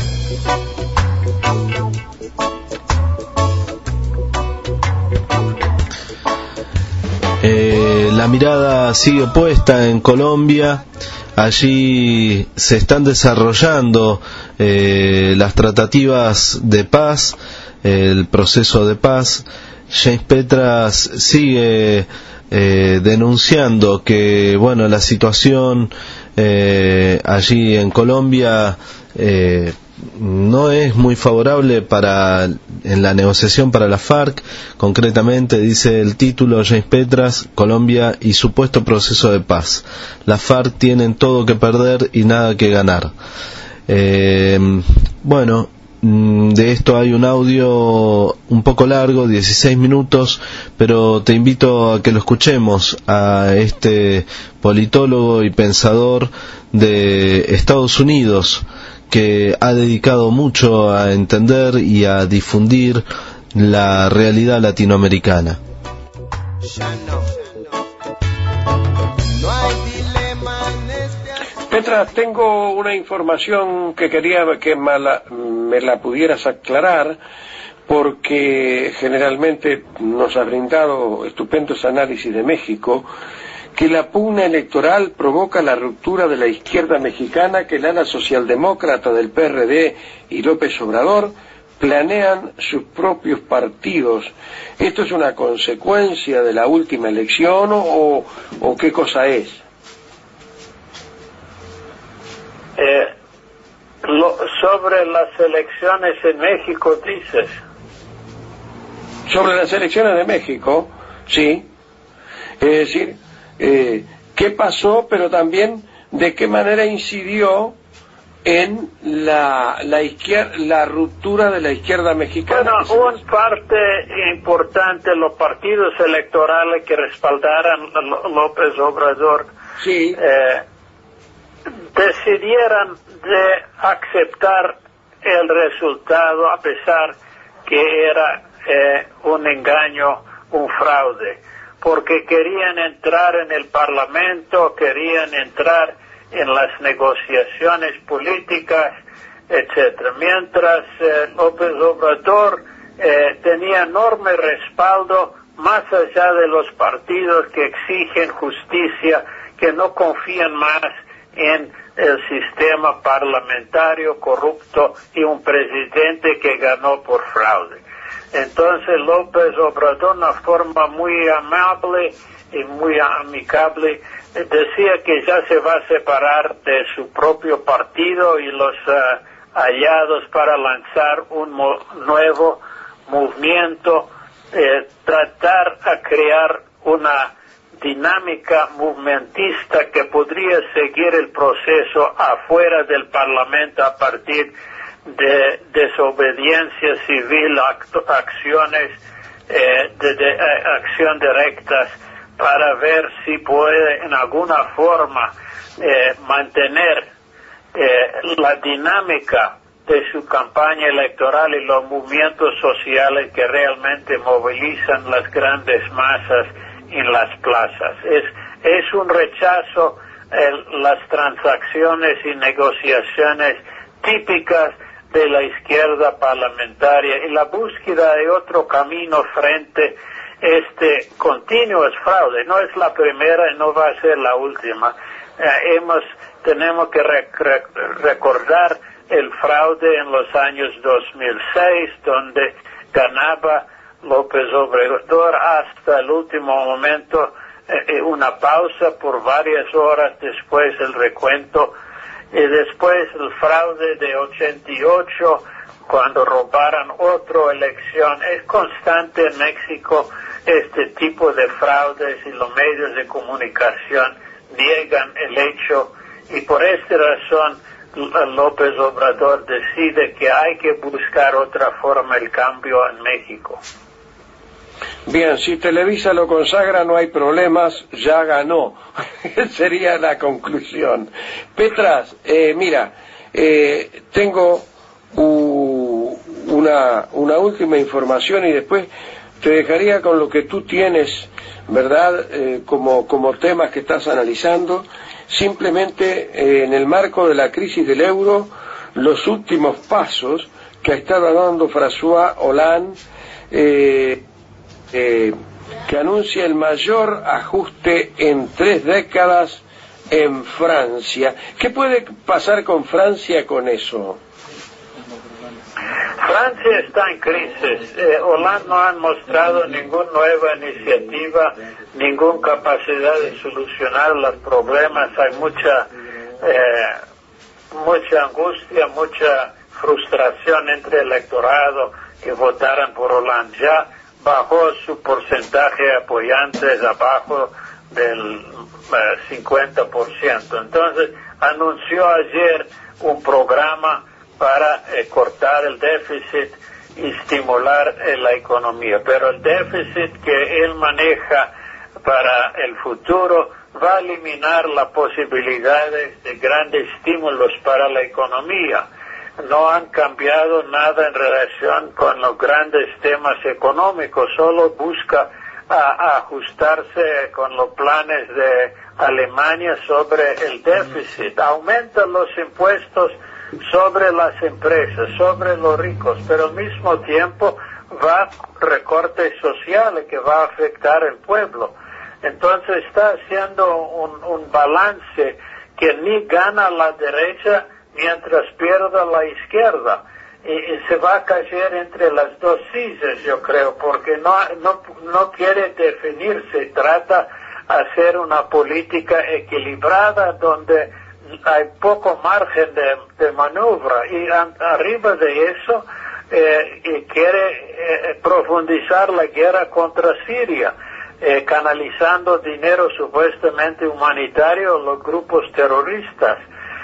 Eh, la mirada sigue puesta en Colombia. Allí se están desarrollando eh, las tratativas de paz, el proceso de paz. James Petras sigue eh, denunciando que, bueno, la situación eh, allí en Colombia eh, no es muy favorable para en la negociación para la FARC. Concretamente dice el título, James Petras: Colombia y supuesto proceso de paz. La FARC tienen todo que perder y nada que ganar. Eh, bueno, de esto hay un audio un poco largo, dieciséis minutos, pero te invito a que lo escuchemos a este politólogo y pensador de Estados Unidos, que ha dedicado mucho a entender y a difundir la realidad latinoamericana. Petra, tengo una información que quería que me la, me la pudieras aclarar, porque generalmente nos ha brindado estupendos análisis de México, que la pugna electoral provoca la ruptura de la izquierda mexicana, que el ala socialdemócrata del P R D y López Obrador planean sus propios partidos. ¿Esto es una consecuencia de la última elección o, o qué cosa es? Eh, lo, sobre las elecciones en México, dices. Sobre las elecciones de México, sí. Es decir, eh, ¿qué pasó? Pero también, ¿de qué manera incidió en la la izquierda, la ruptura de la izquierda mexicana? Bueno, una parte importante, los partidos electorales que respaldaran a López Obrador, sí. eh, decidieran de aceptar el resultado a pesar que era eh, un engaño, un fraude, porque querían entrar en el Parlamento, querían entrar en las negociaciones políticas, etcétera. Mientras eh, López Obrador eh, tenía enorme respaldo más allá de los partidos que exigen justicia, que no confían más en el sistema parlamentario corrupto y un presidente que ganó por fraude. Entonces López Obrador, de una forma muy amable y muy amigable, decía que ya se va a separar de su propio partido y los uh, aliados para lanzar un mo- nuevo movimiento, eh, tratar a crear una dinámica movimentista que podría seguir el proceso afuera del Parlamento a partir de desobediencia civil, acto, acciones eh, de, de eh, acción directas para ver si puede en alguna forma eh, mantener eh, la dinámica de su campaña electoral y los movimientos sociales que realmente movilizan las grandes masas en las plazas. Es, es un rechazo a las transacciones y negociaciones típicas de la izquierda parlamentaria y la búsqueda de otro camino frente a este continuo fraude. No es la primera y no va a ser la última. Eh, hemos, tenemos que rec rec recordar el fraude en los años dos mil seis, donde ganaba López Obrador hasta el último momento, eh, una pausa por varias horas después el recuento, y después el fraude de ochenta y ocho, cuando robaron otra elección. Es constante en México este tipo de fraudes y los medios de comunicación niegan el hecho, y por esta razón López Obrador decide que hay que buscar otra forma el cambio en México. Bien, si Televisa lo consagra no hay problemas, ya ganó. Sería la conclusión. Petras, eh, mira, eh, tengo uh, una, una última información y después te dejaría con lo que tú tienes, ¿verdad?, eh, como, como temas que estás analizando. Simplemente eh, en el marco de la crisis del euro, los últimos pasos que ha estado dando François Hollande, eh, eh, que anuncia el mayor ajuste en tres décadas en Francia. ¿Qué puede pasar con Francia con eso? Francia está en crisis. Eh, Hollande no ha mostrado ninguna nueva iniciativa, ninguna capacidad de solucionar los problemas. Hay mucha, eh, mucha angustia, mucha frustración entre el electorado que votaron por Hollande. Ya bajó su porcentaje de apoyantes abajo del eh, cincuenta por ciento. Entonces anunció ayer un programa para eh, cortar el déficit y estimular eh, la economía. Pero el déficit que él maneja para el futuro va a eliminar las posibilidades de grandes estímulos para la economía. No han cambiado nada en relación con los grandes temas económicos, solo busca a, a ajustarse con los planes de Alemania sobre el déficit. Aumenta los impuestos sobre las empresas, sobre los ricos, pero al mismo tiempo va a recortes sociales que va a afectar al pueblo. Entonces está haciendo un, un balance que ni gana la derecha mientras pierda la izquierda, y, y se va a caer entre las dos sillas, yo creo, porque no, no, no quiere definirse, trata de hacer una política equilibrada donde hay poco margen de, de maniobra, y a, arriba de eso eh, y quiere eh, profundizar la guerra contra Siria, eh, canalizando dinero supuestamente humanitario a los grupos terroristas.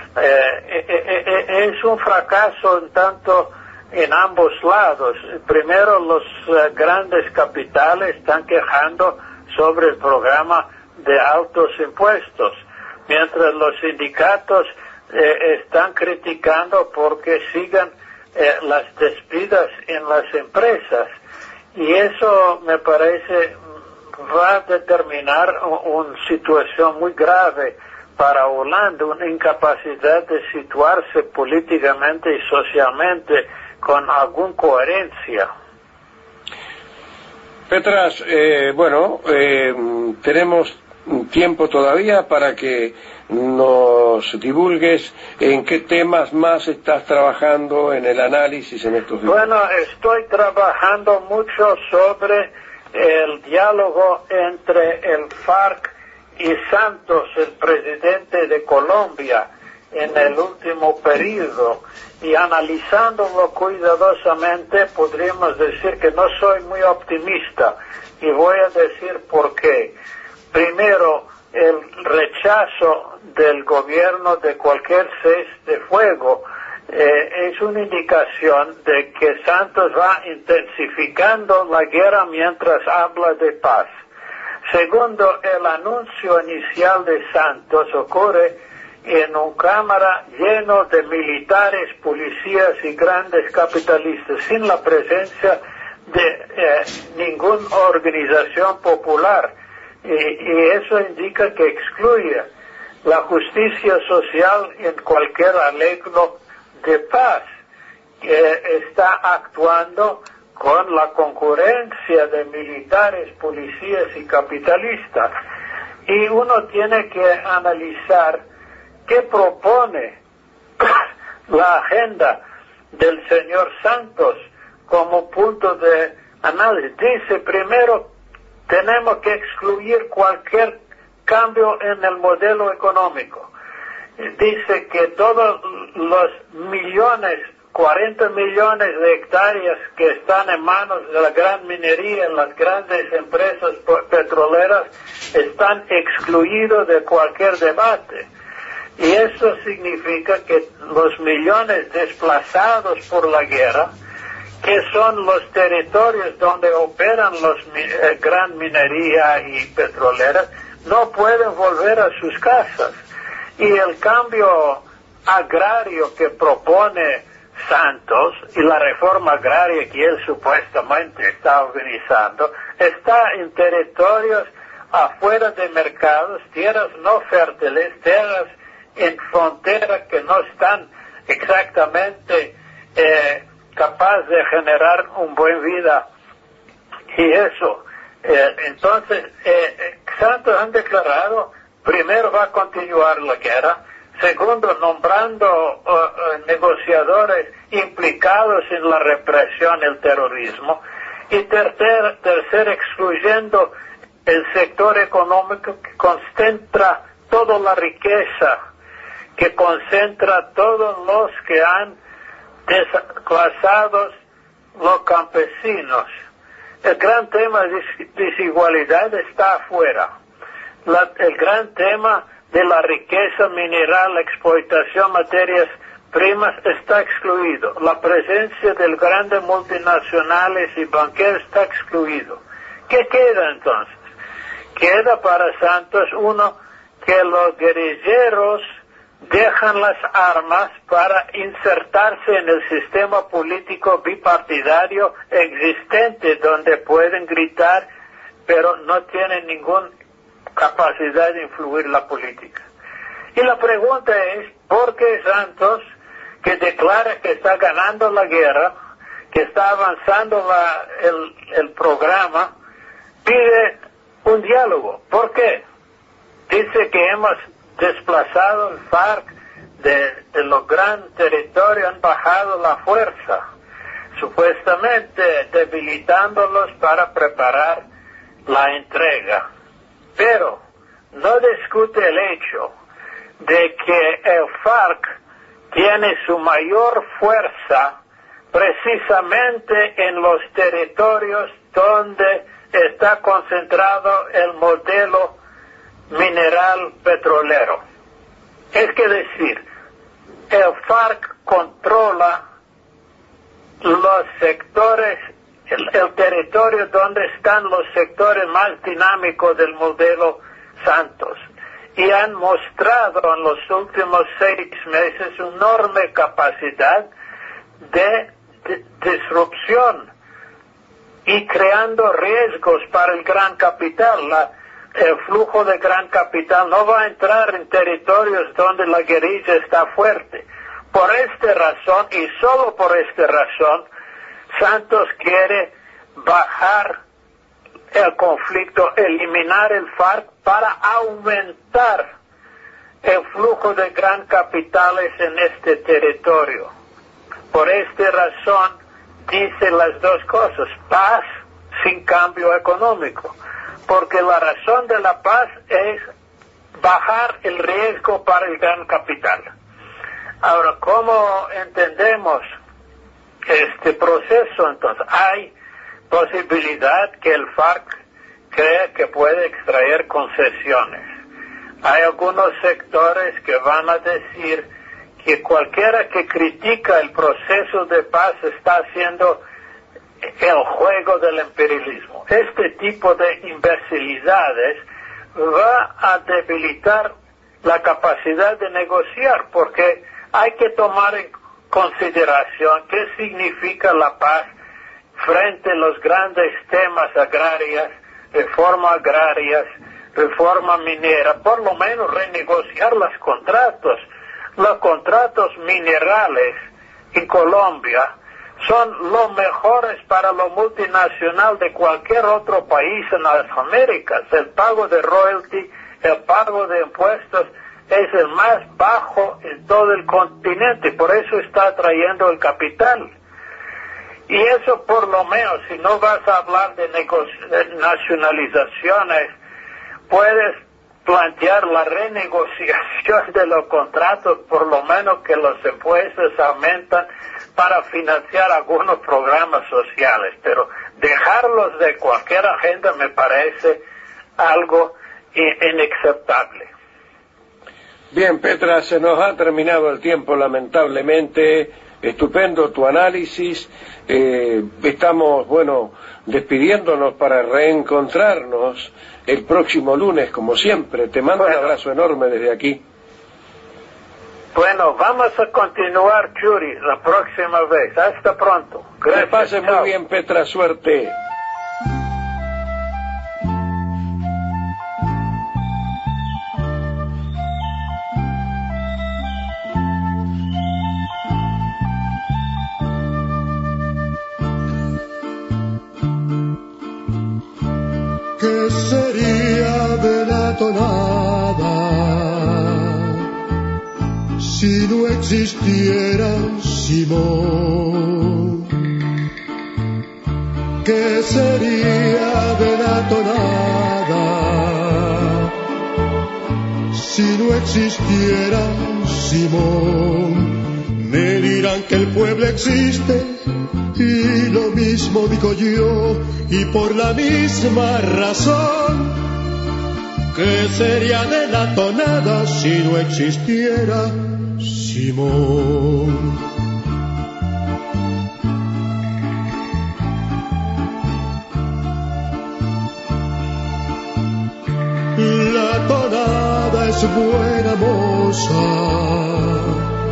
Eh, eh, eh, eh, es un fracaso en tanto en ambos lados. Primero, los eh, grandes capitales están quejando sobre el programa de altos impuestos, mientras los sindicatos eh, están criticando porque sigan eh, las despidas en las empresas, y eso me parece va a determinar una situación muy grave para Hollande, una incapacidad de situarse políticamente y socialmente con alguna coherencia. Petras, eh, bueno, eh, tenemos tiempo todavía para que nos divulgues en qué temas más estás trabajando en el análisis en estos días. Bueno, estoy trabajando mucho sobre el diálogo entre el FARC y Santos, el presidente de Colombia, en el último periodo, y analizándolo cuidadosamente podríamos decir que no soy muy optimista, y voy a decir por qué. Primero, el rechazo del gobierno de cualquier cese de fuego eh, es una indicación de que Santos va intensificando la guerra mientras habla de paz. Segundo, el anuncio inicial de Santos ocurre en una cámara lleno de militares, policías y grandes capitalistas, sin la presencia de eh, ninguna organización popular. Y, y eso indica que excluye la justicia social en cualquier arreglo de paz. Eh, está actuando con la concurrencia de militares, policías y capitalistas. Y uno tiene que analizar qué propone la agenda del señor Santos como punto de análisis. Dice, primero, tenemos que excluir cualquier cambio en el modelo económico. Dice que todos los millones, cuarenta millones de hectáreas que están en manos de la gran minería, en las grandes empresas petroleras, están excluidos de cualquier debate. Y eso significa que los millones desplazados por la guerra, que son los territorios donde operan los eh, gran minería y petroleras, no pueden volver a sus casas. Y el cambio agrario que propone Santos y la reforma agraria que él supuestamente está organizando está en territorios afuera de mercados, tierras no fértiles, tierras en frontera que no están exactamente eh, capaces de generar una buena vida. Y eso, eh, entonces, eh, Santos han declarado, primero va a continuar la guerra, segundo, nombrando uh, uh, negociadores implicados en la represión, el terrorismo, y tercer, tercer, excluyendo el sector económico que concentra toda la riqueza, que concentra todos los que han desclasado los campesinos. El gran tema de desigualdad está afuera. La, el gran tema de la riqueza mineral, la explotación de materias primas está excluido. La presencia de grandes multinacionales y banqueros está excluido. ¿Qué queda entonces? Queda para Santos, uno, que los guerrilleros dejan las armas para insertarse en el sistema político bipartidario existente, donde pueden gritar, pero no tienen ninguna capacidad de influir la política. Y la pregunta es, ¿por qué Santos, que declara que está ganando la guerra, que está avanzando la, el, el programa, pide un diálogo? ¿Por qué? Dice que hemos desplazado el FARC de, de los grandes territorios, han bajado la fuerza, supuestamente debilitándolos para preparar la entrega. Pero no discute el hecho de que el FARC tiene su mayor fuerza precisamente en los territorios donde está concentrado el modelo mineral petrolero. Es que decir, el FARC controla los sectores, el, el territorio donde están los sectores más dinámicos del modelo Santos, y han mostrado en los últimos seis meses una enorme capacidad de, de disrupción y creando riesgos para el gran capital. La, el flujo de gran capital no va a entrar en territorios donde la guerrilla está fuerte. Por esta razón, y solo por esta razón, Santos quiere bajar el conflicto, eliminar el FARC para aumentar el flujo de gran capitales en este territorio. Por esta razón, dice las dos cosas: paz sin cambio económico, porque la razón de la paz es bajar el riesgo para el gran capital. Ahora, ¿cómo entendemos este proceso? Entonces, hay posibilidad que el FARC cree que puede extraer concesiones. Hay algunos sectores que van a decir que cualquiera que critica el proceso de paz está haciendo el juego del imperialismo. Este tipo de imbecilidades va a debilitar la capacidad de negociar, porque hay que tomar en consideración qué significa la paz frente a los grandes temas agrarios, reforma agrarias, reforma minera, por lo menos renegociar los contratos. Los contratos minerales en Colombia son los mejores para lo multinacional de cualquier otro país en las Américas. El pago de royalty, el pago de impuestos es el más bajo en todo el continente, por eso está atrayendo el capital. Y eso por lo menos, si no vas a hablar de, de nacionalizaciones, puedes plantear la renegociación de los contratos, por lo menos que los impuestos aumentan para financiar algunos programas sociales, pero dejarlos de cualquier agenda me parece algo inaceptable. Bien, Petra, se nos ha terminado el tiempo, lamentablemente. Estupendo tu análisis. Eh, estamos, bueno, despidiéndonos para reencontrarnos el próximo lunes, como siempre. Te mando bueno, un abrazo enorme desde aquí. Bueno, vamos a continuar, Churi, la próxima vez. Hasta pronto. Gracias. Que pase muy bien, Petra. Suerte. ¿Qué sería de la tonada si no existiera Simón? ¿Qué sería de la tonada si no existiera Simón? Me dirán que el pueblo existe y lo mismo digo yo, y por la misma razón. ¿Qué sería de la tonada si no existiera Simón? La tonada es buena moza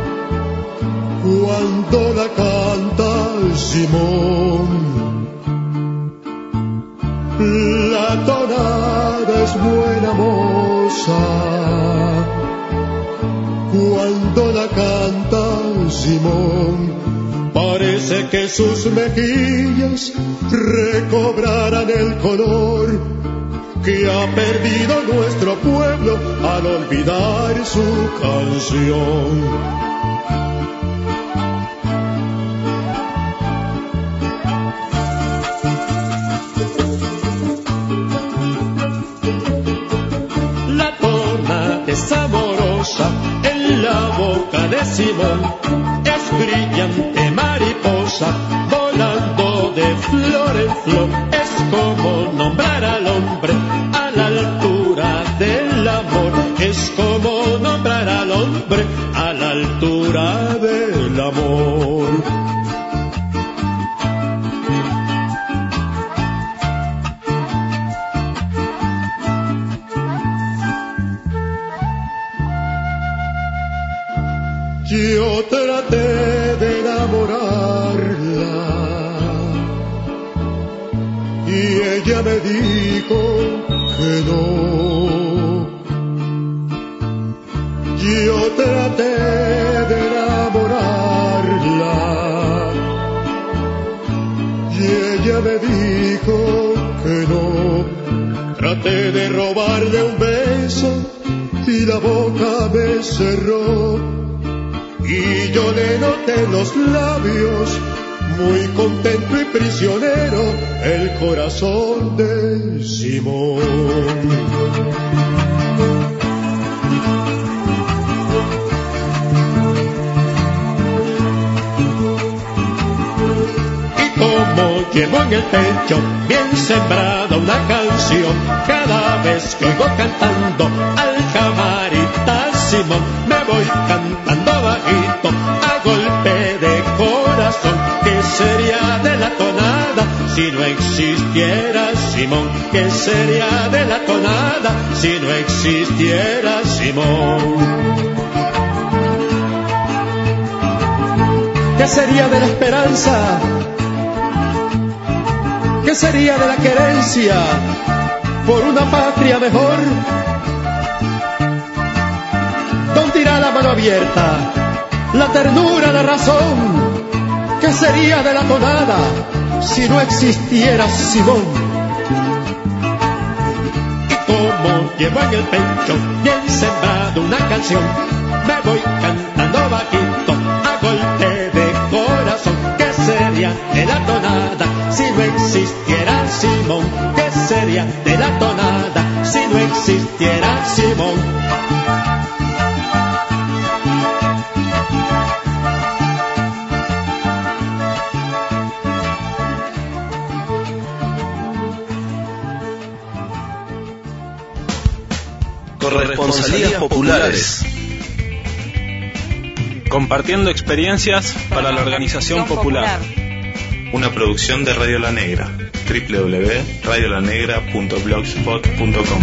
cuando la canta Simón. La tonada es buena moza cuando la canta Simón. Parece que sus mejillas recobrarán el color que ha perdido nuestro pueblo al olvidar su canción. En la boca de Simón es brillante mariposa, volando de flor en flor. Es como nombrar al hombre a la altura del amor. Es como nombrar al hombre a la altura del amor. Yo traté de enamorarla y ella me dijo que no. Yo traté de enamorarla y ella me dijo que no. Traté de robarle un beso y la boca me cerró. Y yo le noté en los labios, muy contento y prisionero, el corazón de Simón. Y como llevo en el pecho bien sembrada una canción, cada vez que oigo cantando al camarita Simón, me voy cantando bajito vaquito a golpe de corazón. ¿Qué sería de la tonada si no existiera Simón? ¿Qué sería de la tonada si no existiera Simón? ¿Qué sería de la esperanza? ¿Qué sería de la querencia por una patria mejor? ¿Dónde irá la mano abierta, la ternura, la razón? ¿Qué sería de la tonada si no existiera Simón? Y como llevo en el pecho bien sembrado una canción, me voy cantando bajito a golpe de corazón. ¿Qué sería de la tonada si no existiera Simón? ¿Qué sería de la tonada si no existiera Simón? Corresponsalías populares. Compartiendo experiencias para la organización popular. Una producción de Radio La Negra. doble u doble u doble u punto radio la negra punto blogspot punto com.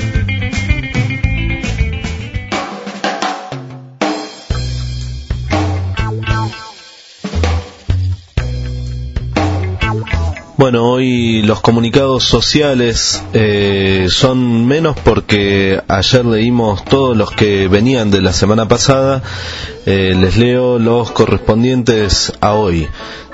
Bueno, hoy los comunicados sociales eh, son menos porque ayer leímos todos los que venían de la semana pasada. Eh, les leo los correspondientes a hoy.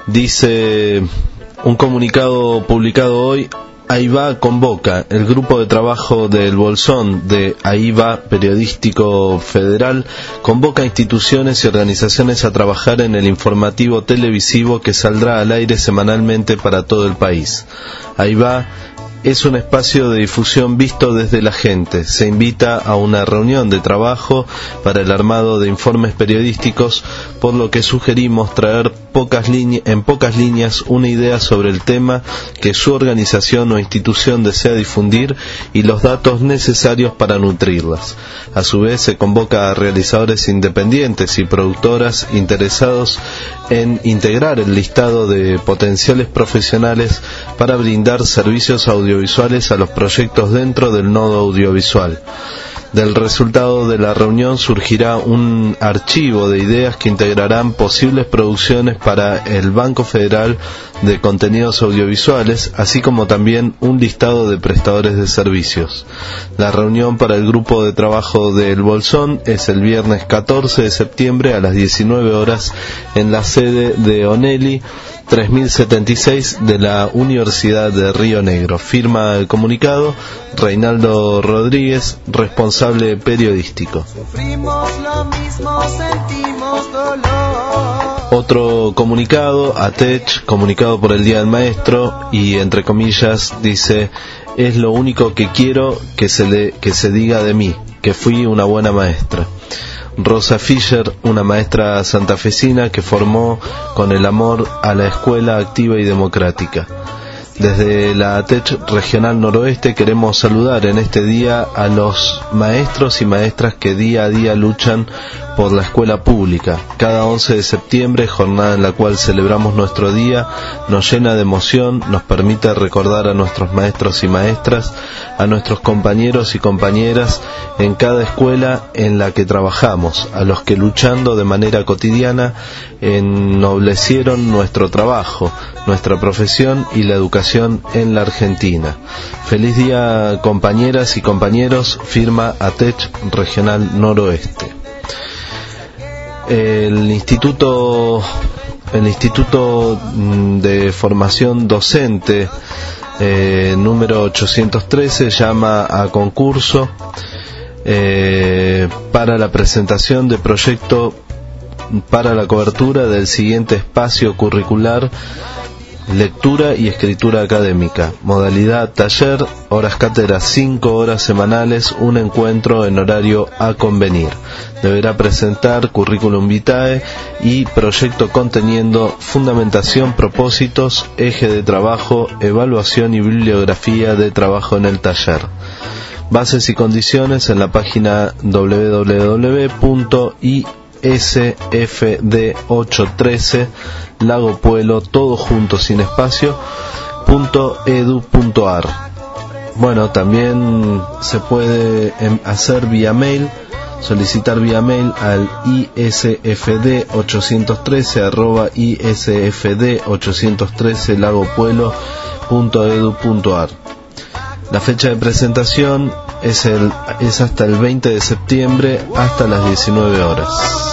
Dice un comunicado publicado hoy: AIBA convoca, el grupo de trabajo del Bolsón de AIBA Periodístico Federal convoca a instituciones y organizaciones a trabajar en el informativo televisivo que saldrá al aire semanalmente para todo el país. AIBA es un espacio de difusión visto desde la gente. Se invita a una reunión de trabajo para el armado de informes periodísticos, por lo que sugerimos traer pocas líneas, en pocas líneas una idea sobre el tema que su organización o institución desea difundir y los datos necesarios para nutrirlas. A su vez, se convoca a realizadores independientes y productoras interesados en integrar el listado de potenciales profesionales para brindar servicios audiovisuales a los proyectos dentro del nodo audiovisual. Del resultado de la reunión surgirá un archivo de ideas que integrarán posibles producciones para el Banco Federal de Contenidos Audiovisuales, así como también un listado de prestadores de servicios. La reunión para el grupo de trabajo del Bolsón es el viernes catorce de septiembre a las diecinueve horas en la sede de Onelli tres mil setenta y seis de la Universidad de Río Negro. Firma el comunicado Reinaldo Rodríguez, responsable periodístico. Sufrimos lo mismo, sentimos dolor. Otro comunicado, ATECH, comunicado por el Día del Maestro, y entre comillas dice: es lo único que quiero que se, le, que se diga de mí, que fui una buena maestra. Rosa Fischer, una maestra santafesina que formó con el amor a la escuela activa y democrática. Desde la ATECH Regional Noroeste queremos saludar en este día a los maestros y maestras que día a día luchan por la escuela pública. Cada once de septiembre, jornada en la cual celebramos nuestro día, nos llena de emoción, nos permite recordar a nuestros maestros y maestras, a nuestros compañeros y compañeras en cada escuela en la que trabajamos, a los que luchando de manera cotidiana ennoblecieron nuestro trabajo, nuestra profesión y la educación en la Argentina. Feliz día, compañeras y compañeros, firma ATECH Regional Noroeste. El Instituto, el Instituto de Formación Docente eh, número ochocientos trece llama a concurso eh, para la presentación de proyecto para la cobertura del siguiente espacio curricular: lectura y escritura académica, modalidad taller, horas cátedra cinco horas semanales, un encuentro en horario a convenir. Deberá presentar currículum vitae y proyecto conteniendo fundamentación, propósitos, eje de trabajo, evaluación y bibliografía de trabajo en el taller. Bases y condiciones en la página doble u doble u doble u punto i S F D ochocientos trece Lago Puelo, todo junto sin espacio, punto edu punto ar. Bueno, también se puede hacer vía mail, solicitar vía mail al isfd ochocientos trece arroba isfd ochocientos trece Lago Puelo punto edu punto ar. La fecha de presentación es, el, es hasta el veinte de septiembre hasta las diecinueve horas.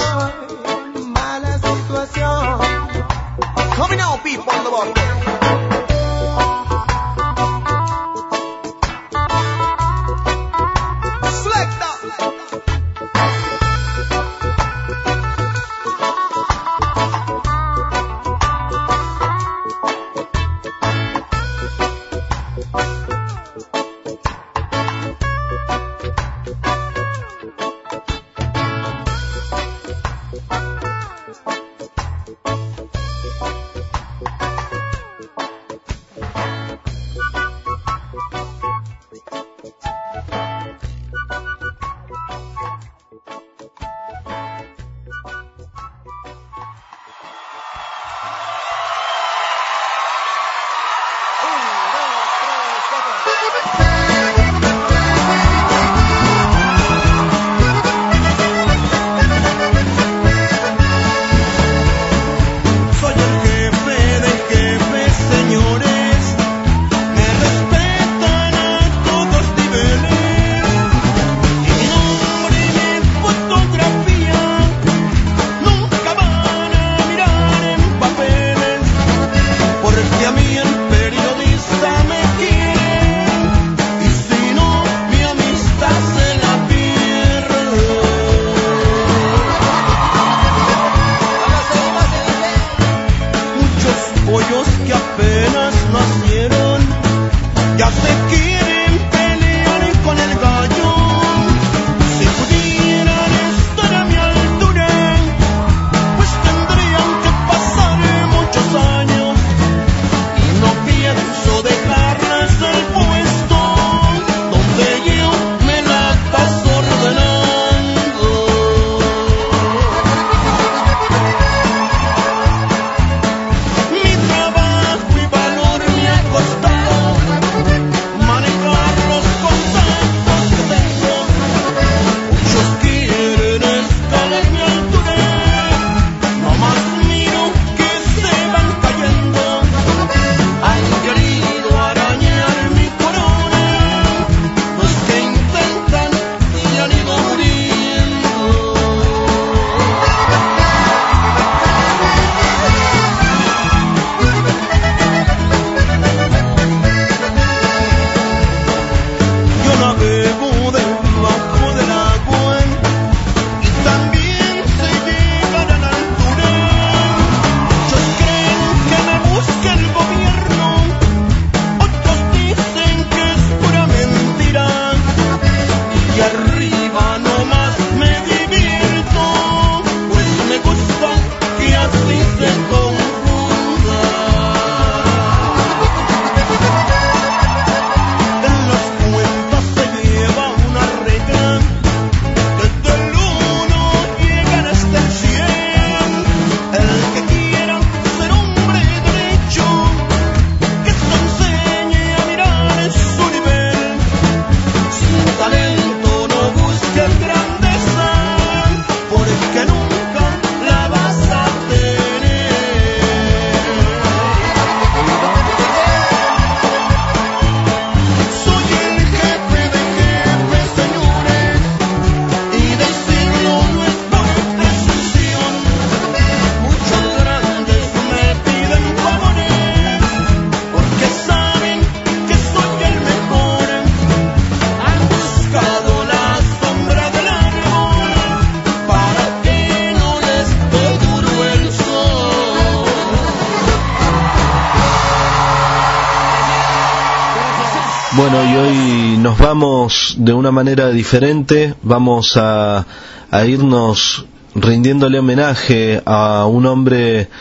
Bueno, y hoy nos vamos de una manera diferente, vamos a, a irnos rindiéndole homenaje a un hombre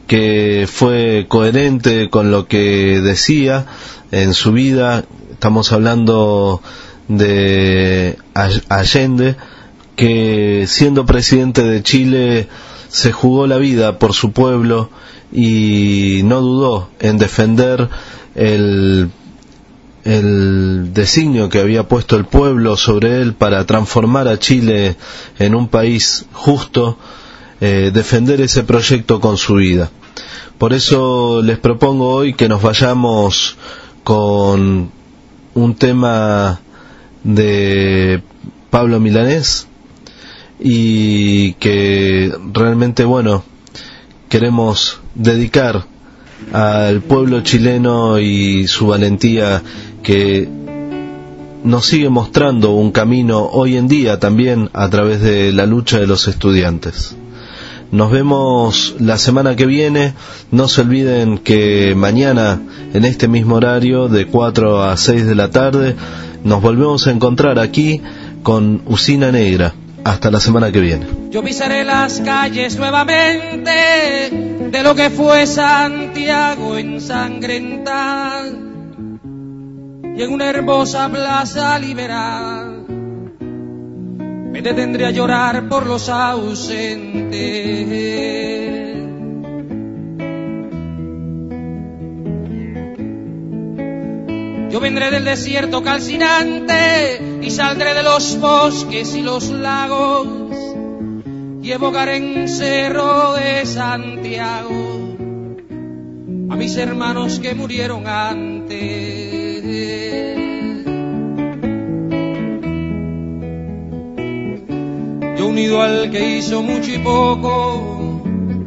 que fue coherente con lo que decía en su vida. Estamos hablando de Allende, que siendo presidente de Chile se jugó la vida por su pueblo y no dudó en defender el, el designio que había puesto el pueblo sobre él para transformar a Chile en un país justo, eh, defender ese proyecto con su vida. Por eso les propongo hoy que nos vayamos con un tema de Pablo Milanés y que realmente, bueno, queremos dedicar al pueblo chileno y su valentía, que nos sigue mostrando un camino hoy en día también a través de la lucha de los estudiantes. Nos vemos la semana que viene. No se olviden que mañana en este mismo horario de cuatro a seis de la tarde nos volvemos a encontrar aquí con Usina Negra. Hasta la semana que viene. Yo pisaré las calles nuevamente de lo que fue Santiago ensangrentada, y en una hermosa plaza liberal me detendré a llorar por los ausentes. Yo vendré del desierto calcinante y saldré de los bosques y los lagos y evocaré en Cerro de Santiago a mis hermanos que murieron antes. Yo unido al que hizo mucho y poco,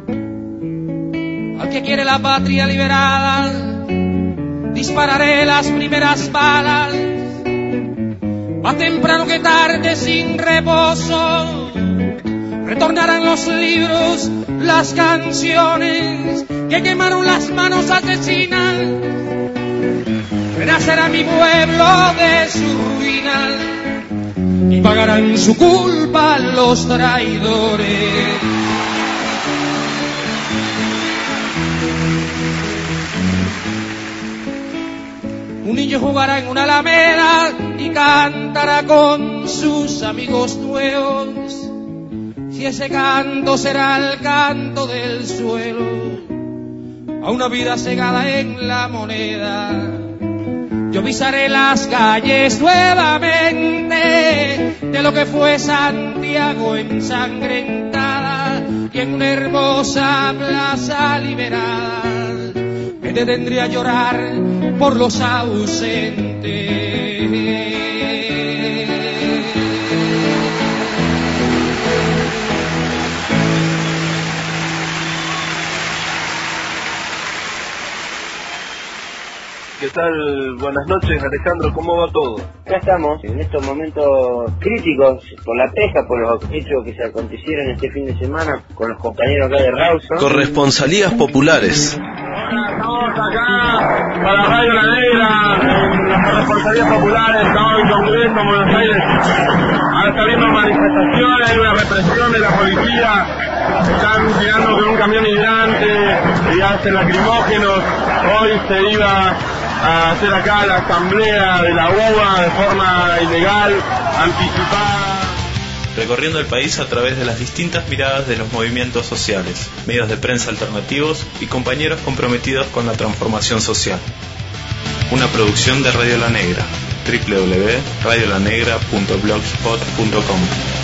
al que quiere la patria liberada, dispararé las primeras balas, más temprano que tarde sin reposo. Retornarán los libros, las canciones que quemaron las manos asesinas. Renacerá mi pueblo de su ruina y pagarán su culpa los traidores. Un niño jugará en una alameda y cantará con sus amigos nuevos, si ese canto será el canto del suelo a una vida cegada en la moneda. Yo pisaré las calles nuevamente de lo que fue Santiago ensangrentada, y en una hermosa plaza liberada me detendré a llorar por los ausentes. ¿Qué tal? Buenas noches, Alejandro, ¿cómo va todo? Acá estamos, en estos momentos críticos por la pesca, por los hechos que se acontecieron este fin de semana con los compañeros acá de Rawson. Corresponsalías populares. Estamos acá para Radio La Negra, en las corresponsalías populares, estamos en el Congreso en Buenos Aires. Ahora está habiendo manifestaciones, hay una represión de la policía, están tirando con un camión hidrante y hacen lacrimógenos. Hoy se iba a hacer acá la asamblea de la U B A de forma ilegal, anticipada. Recorriendo el país a través de las distintas miradas de los movimientos sociales, medios de prensa alternativos y compañeros comprometidos con la transformación social. Una producción de Radio La Negra, doble u doble u doble u punto radio la negra punto blogspot punto com.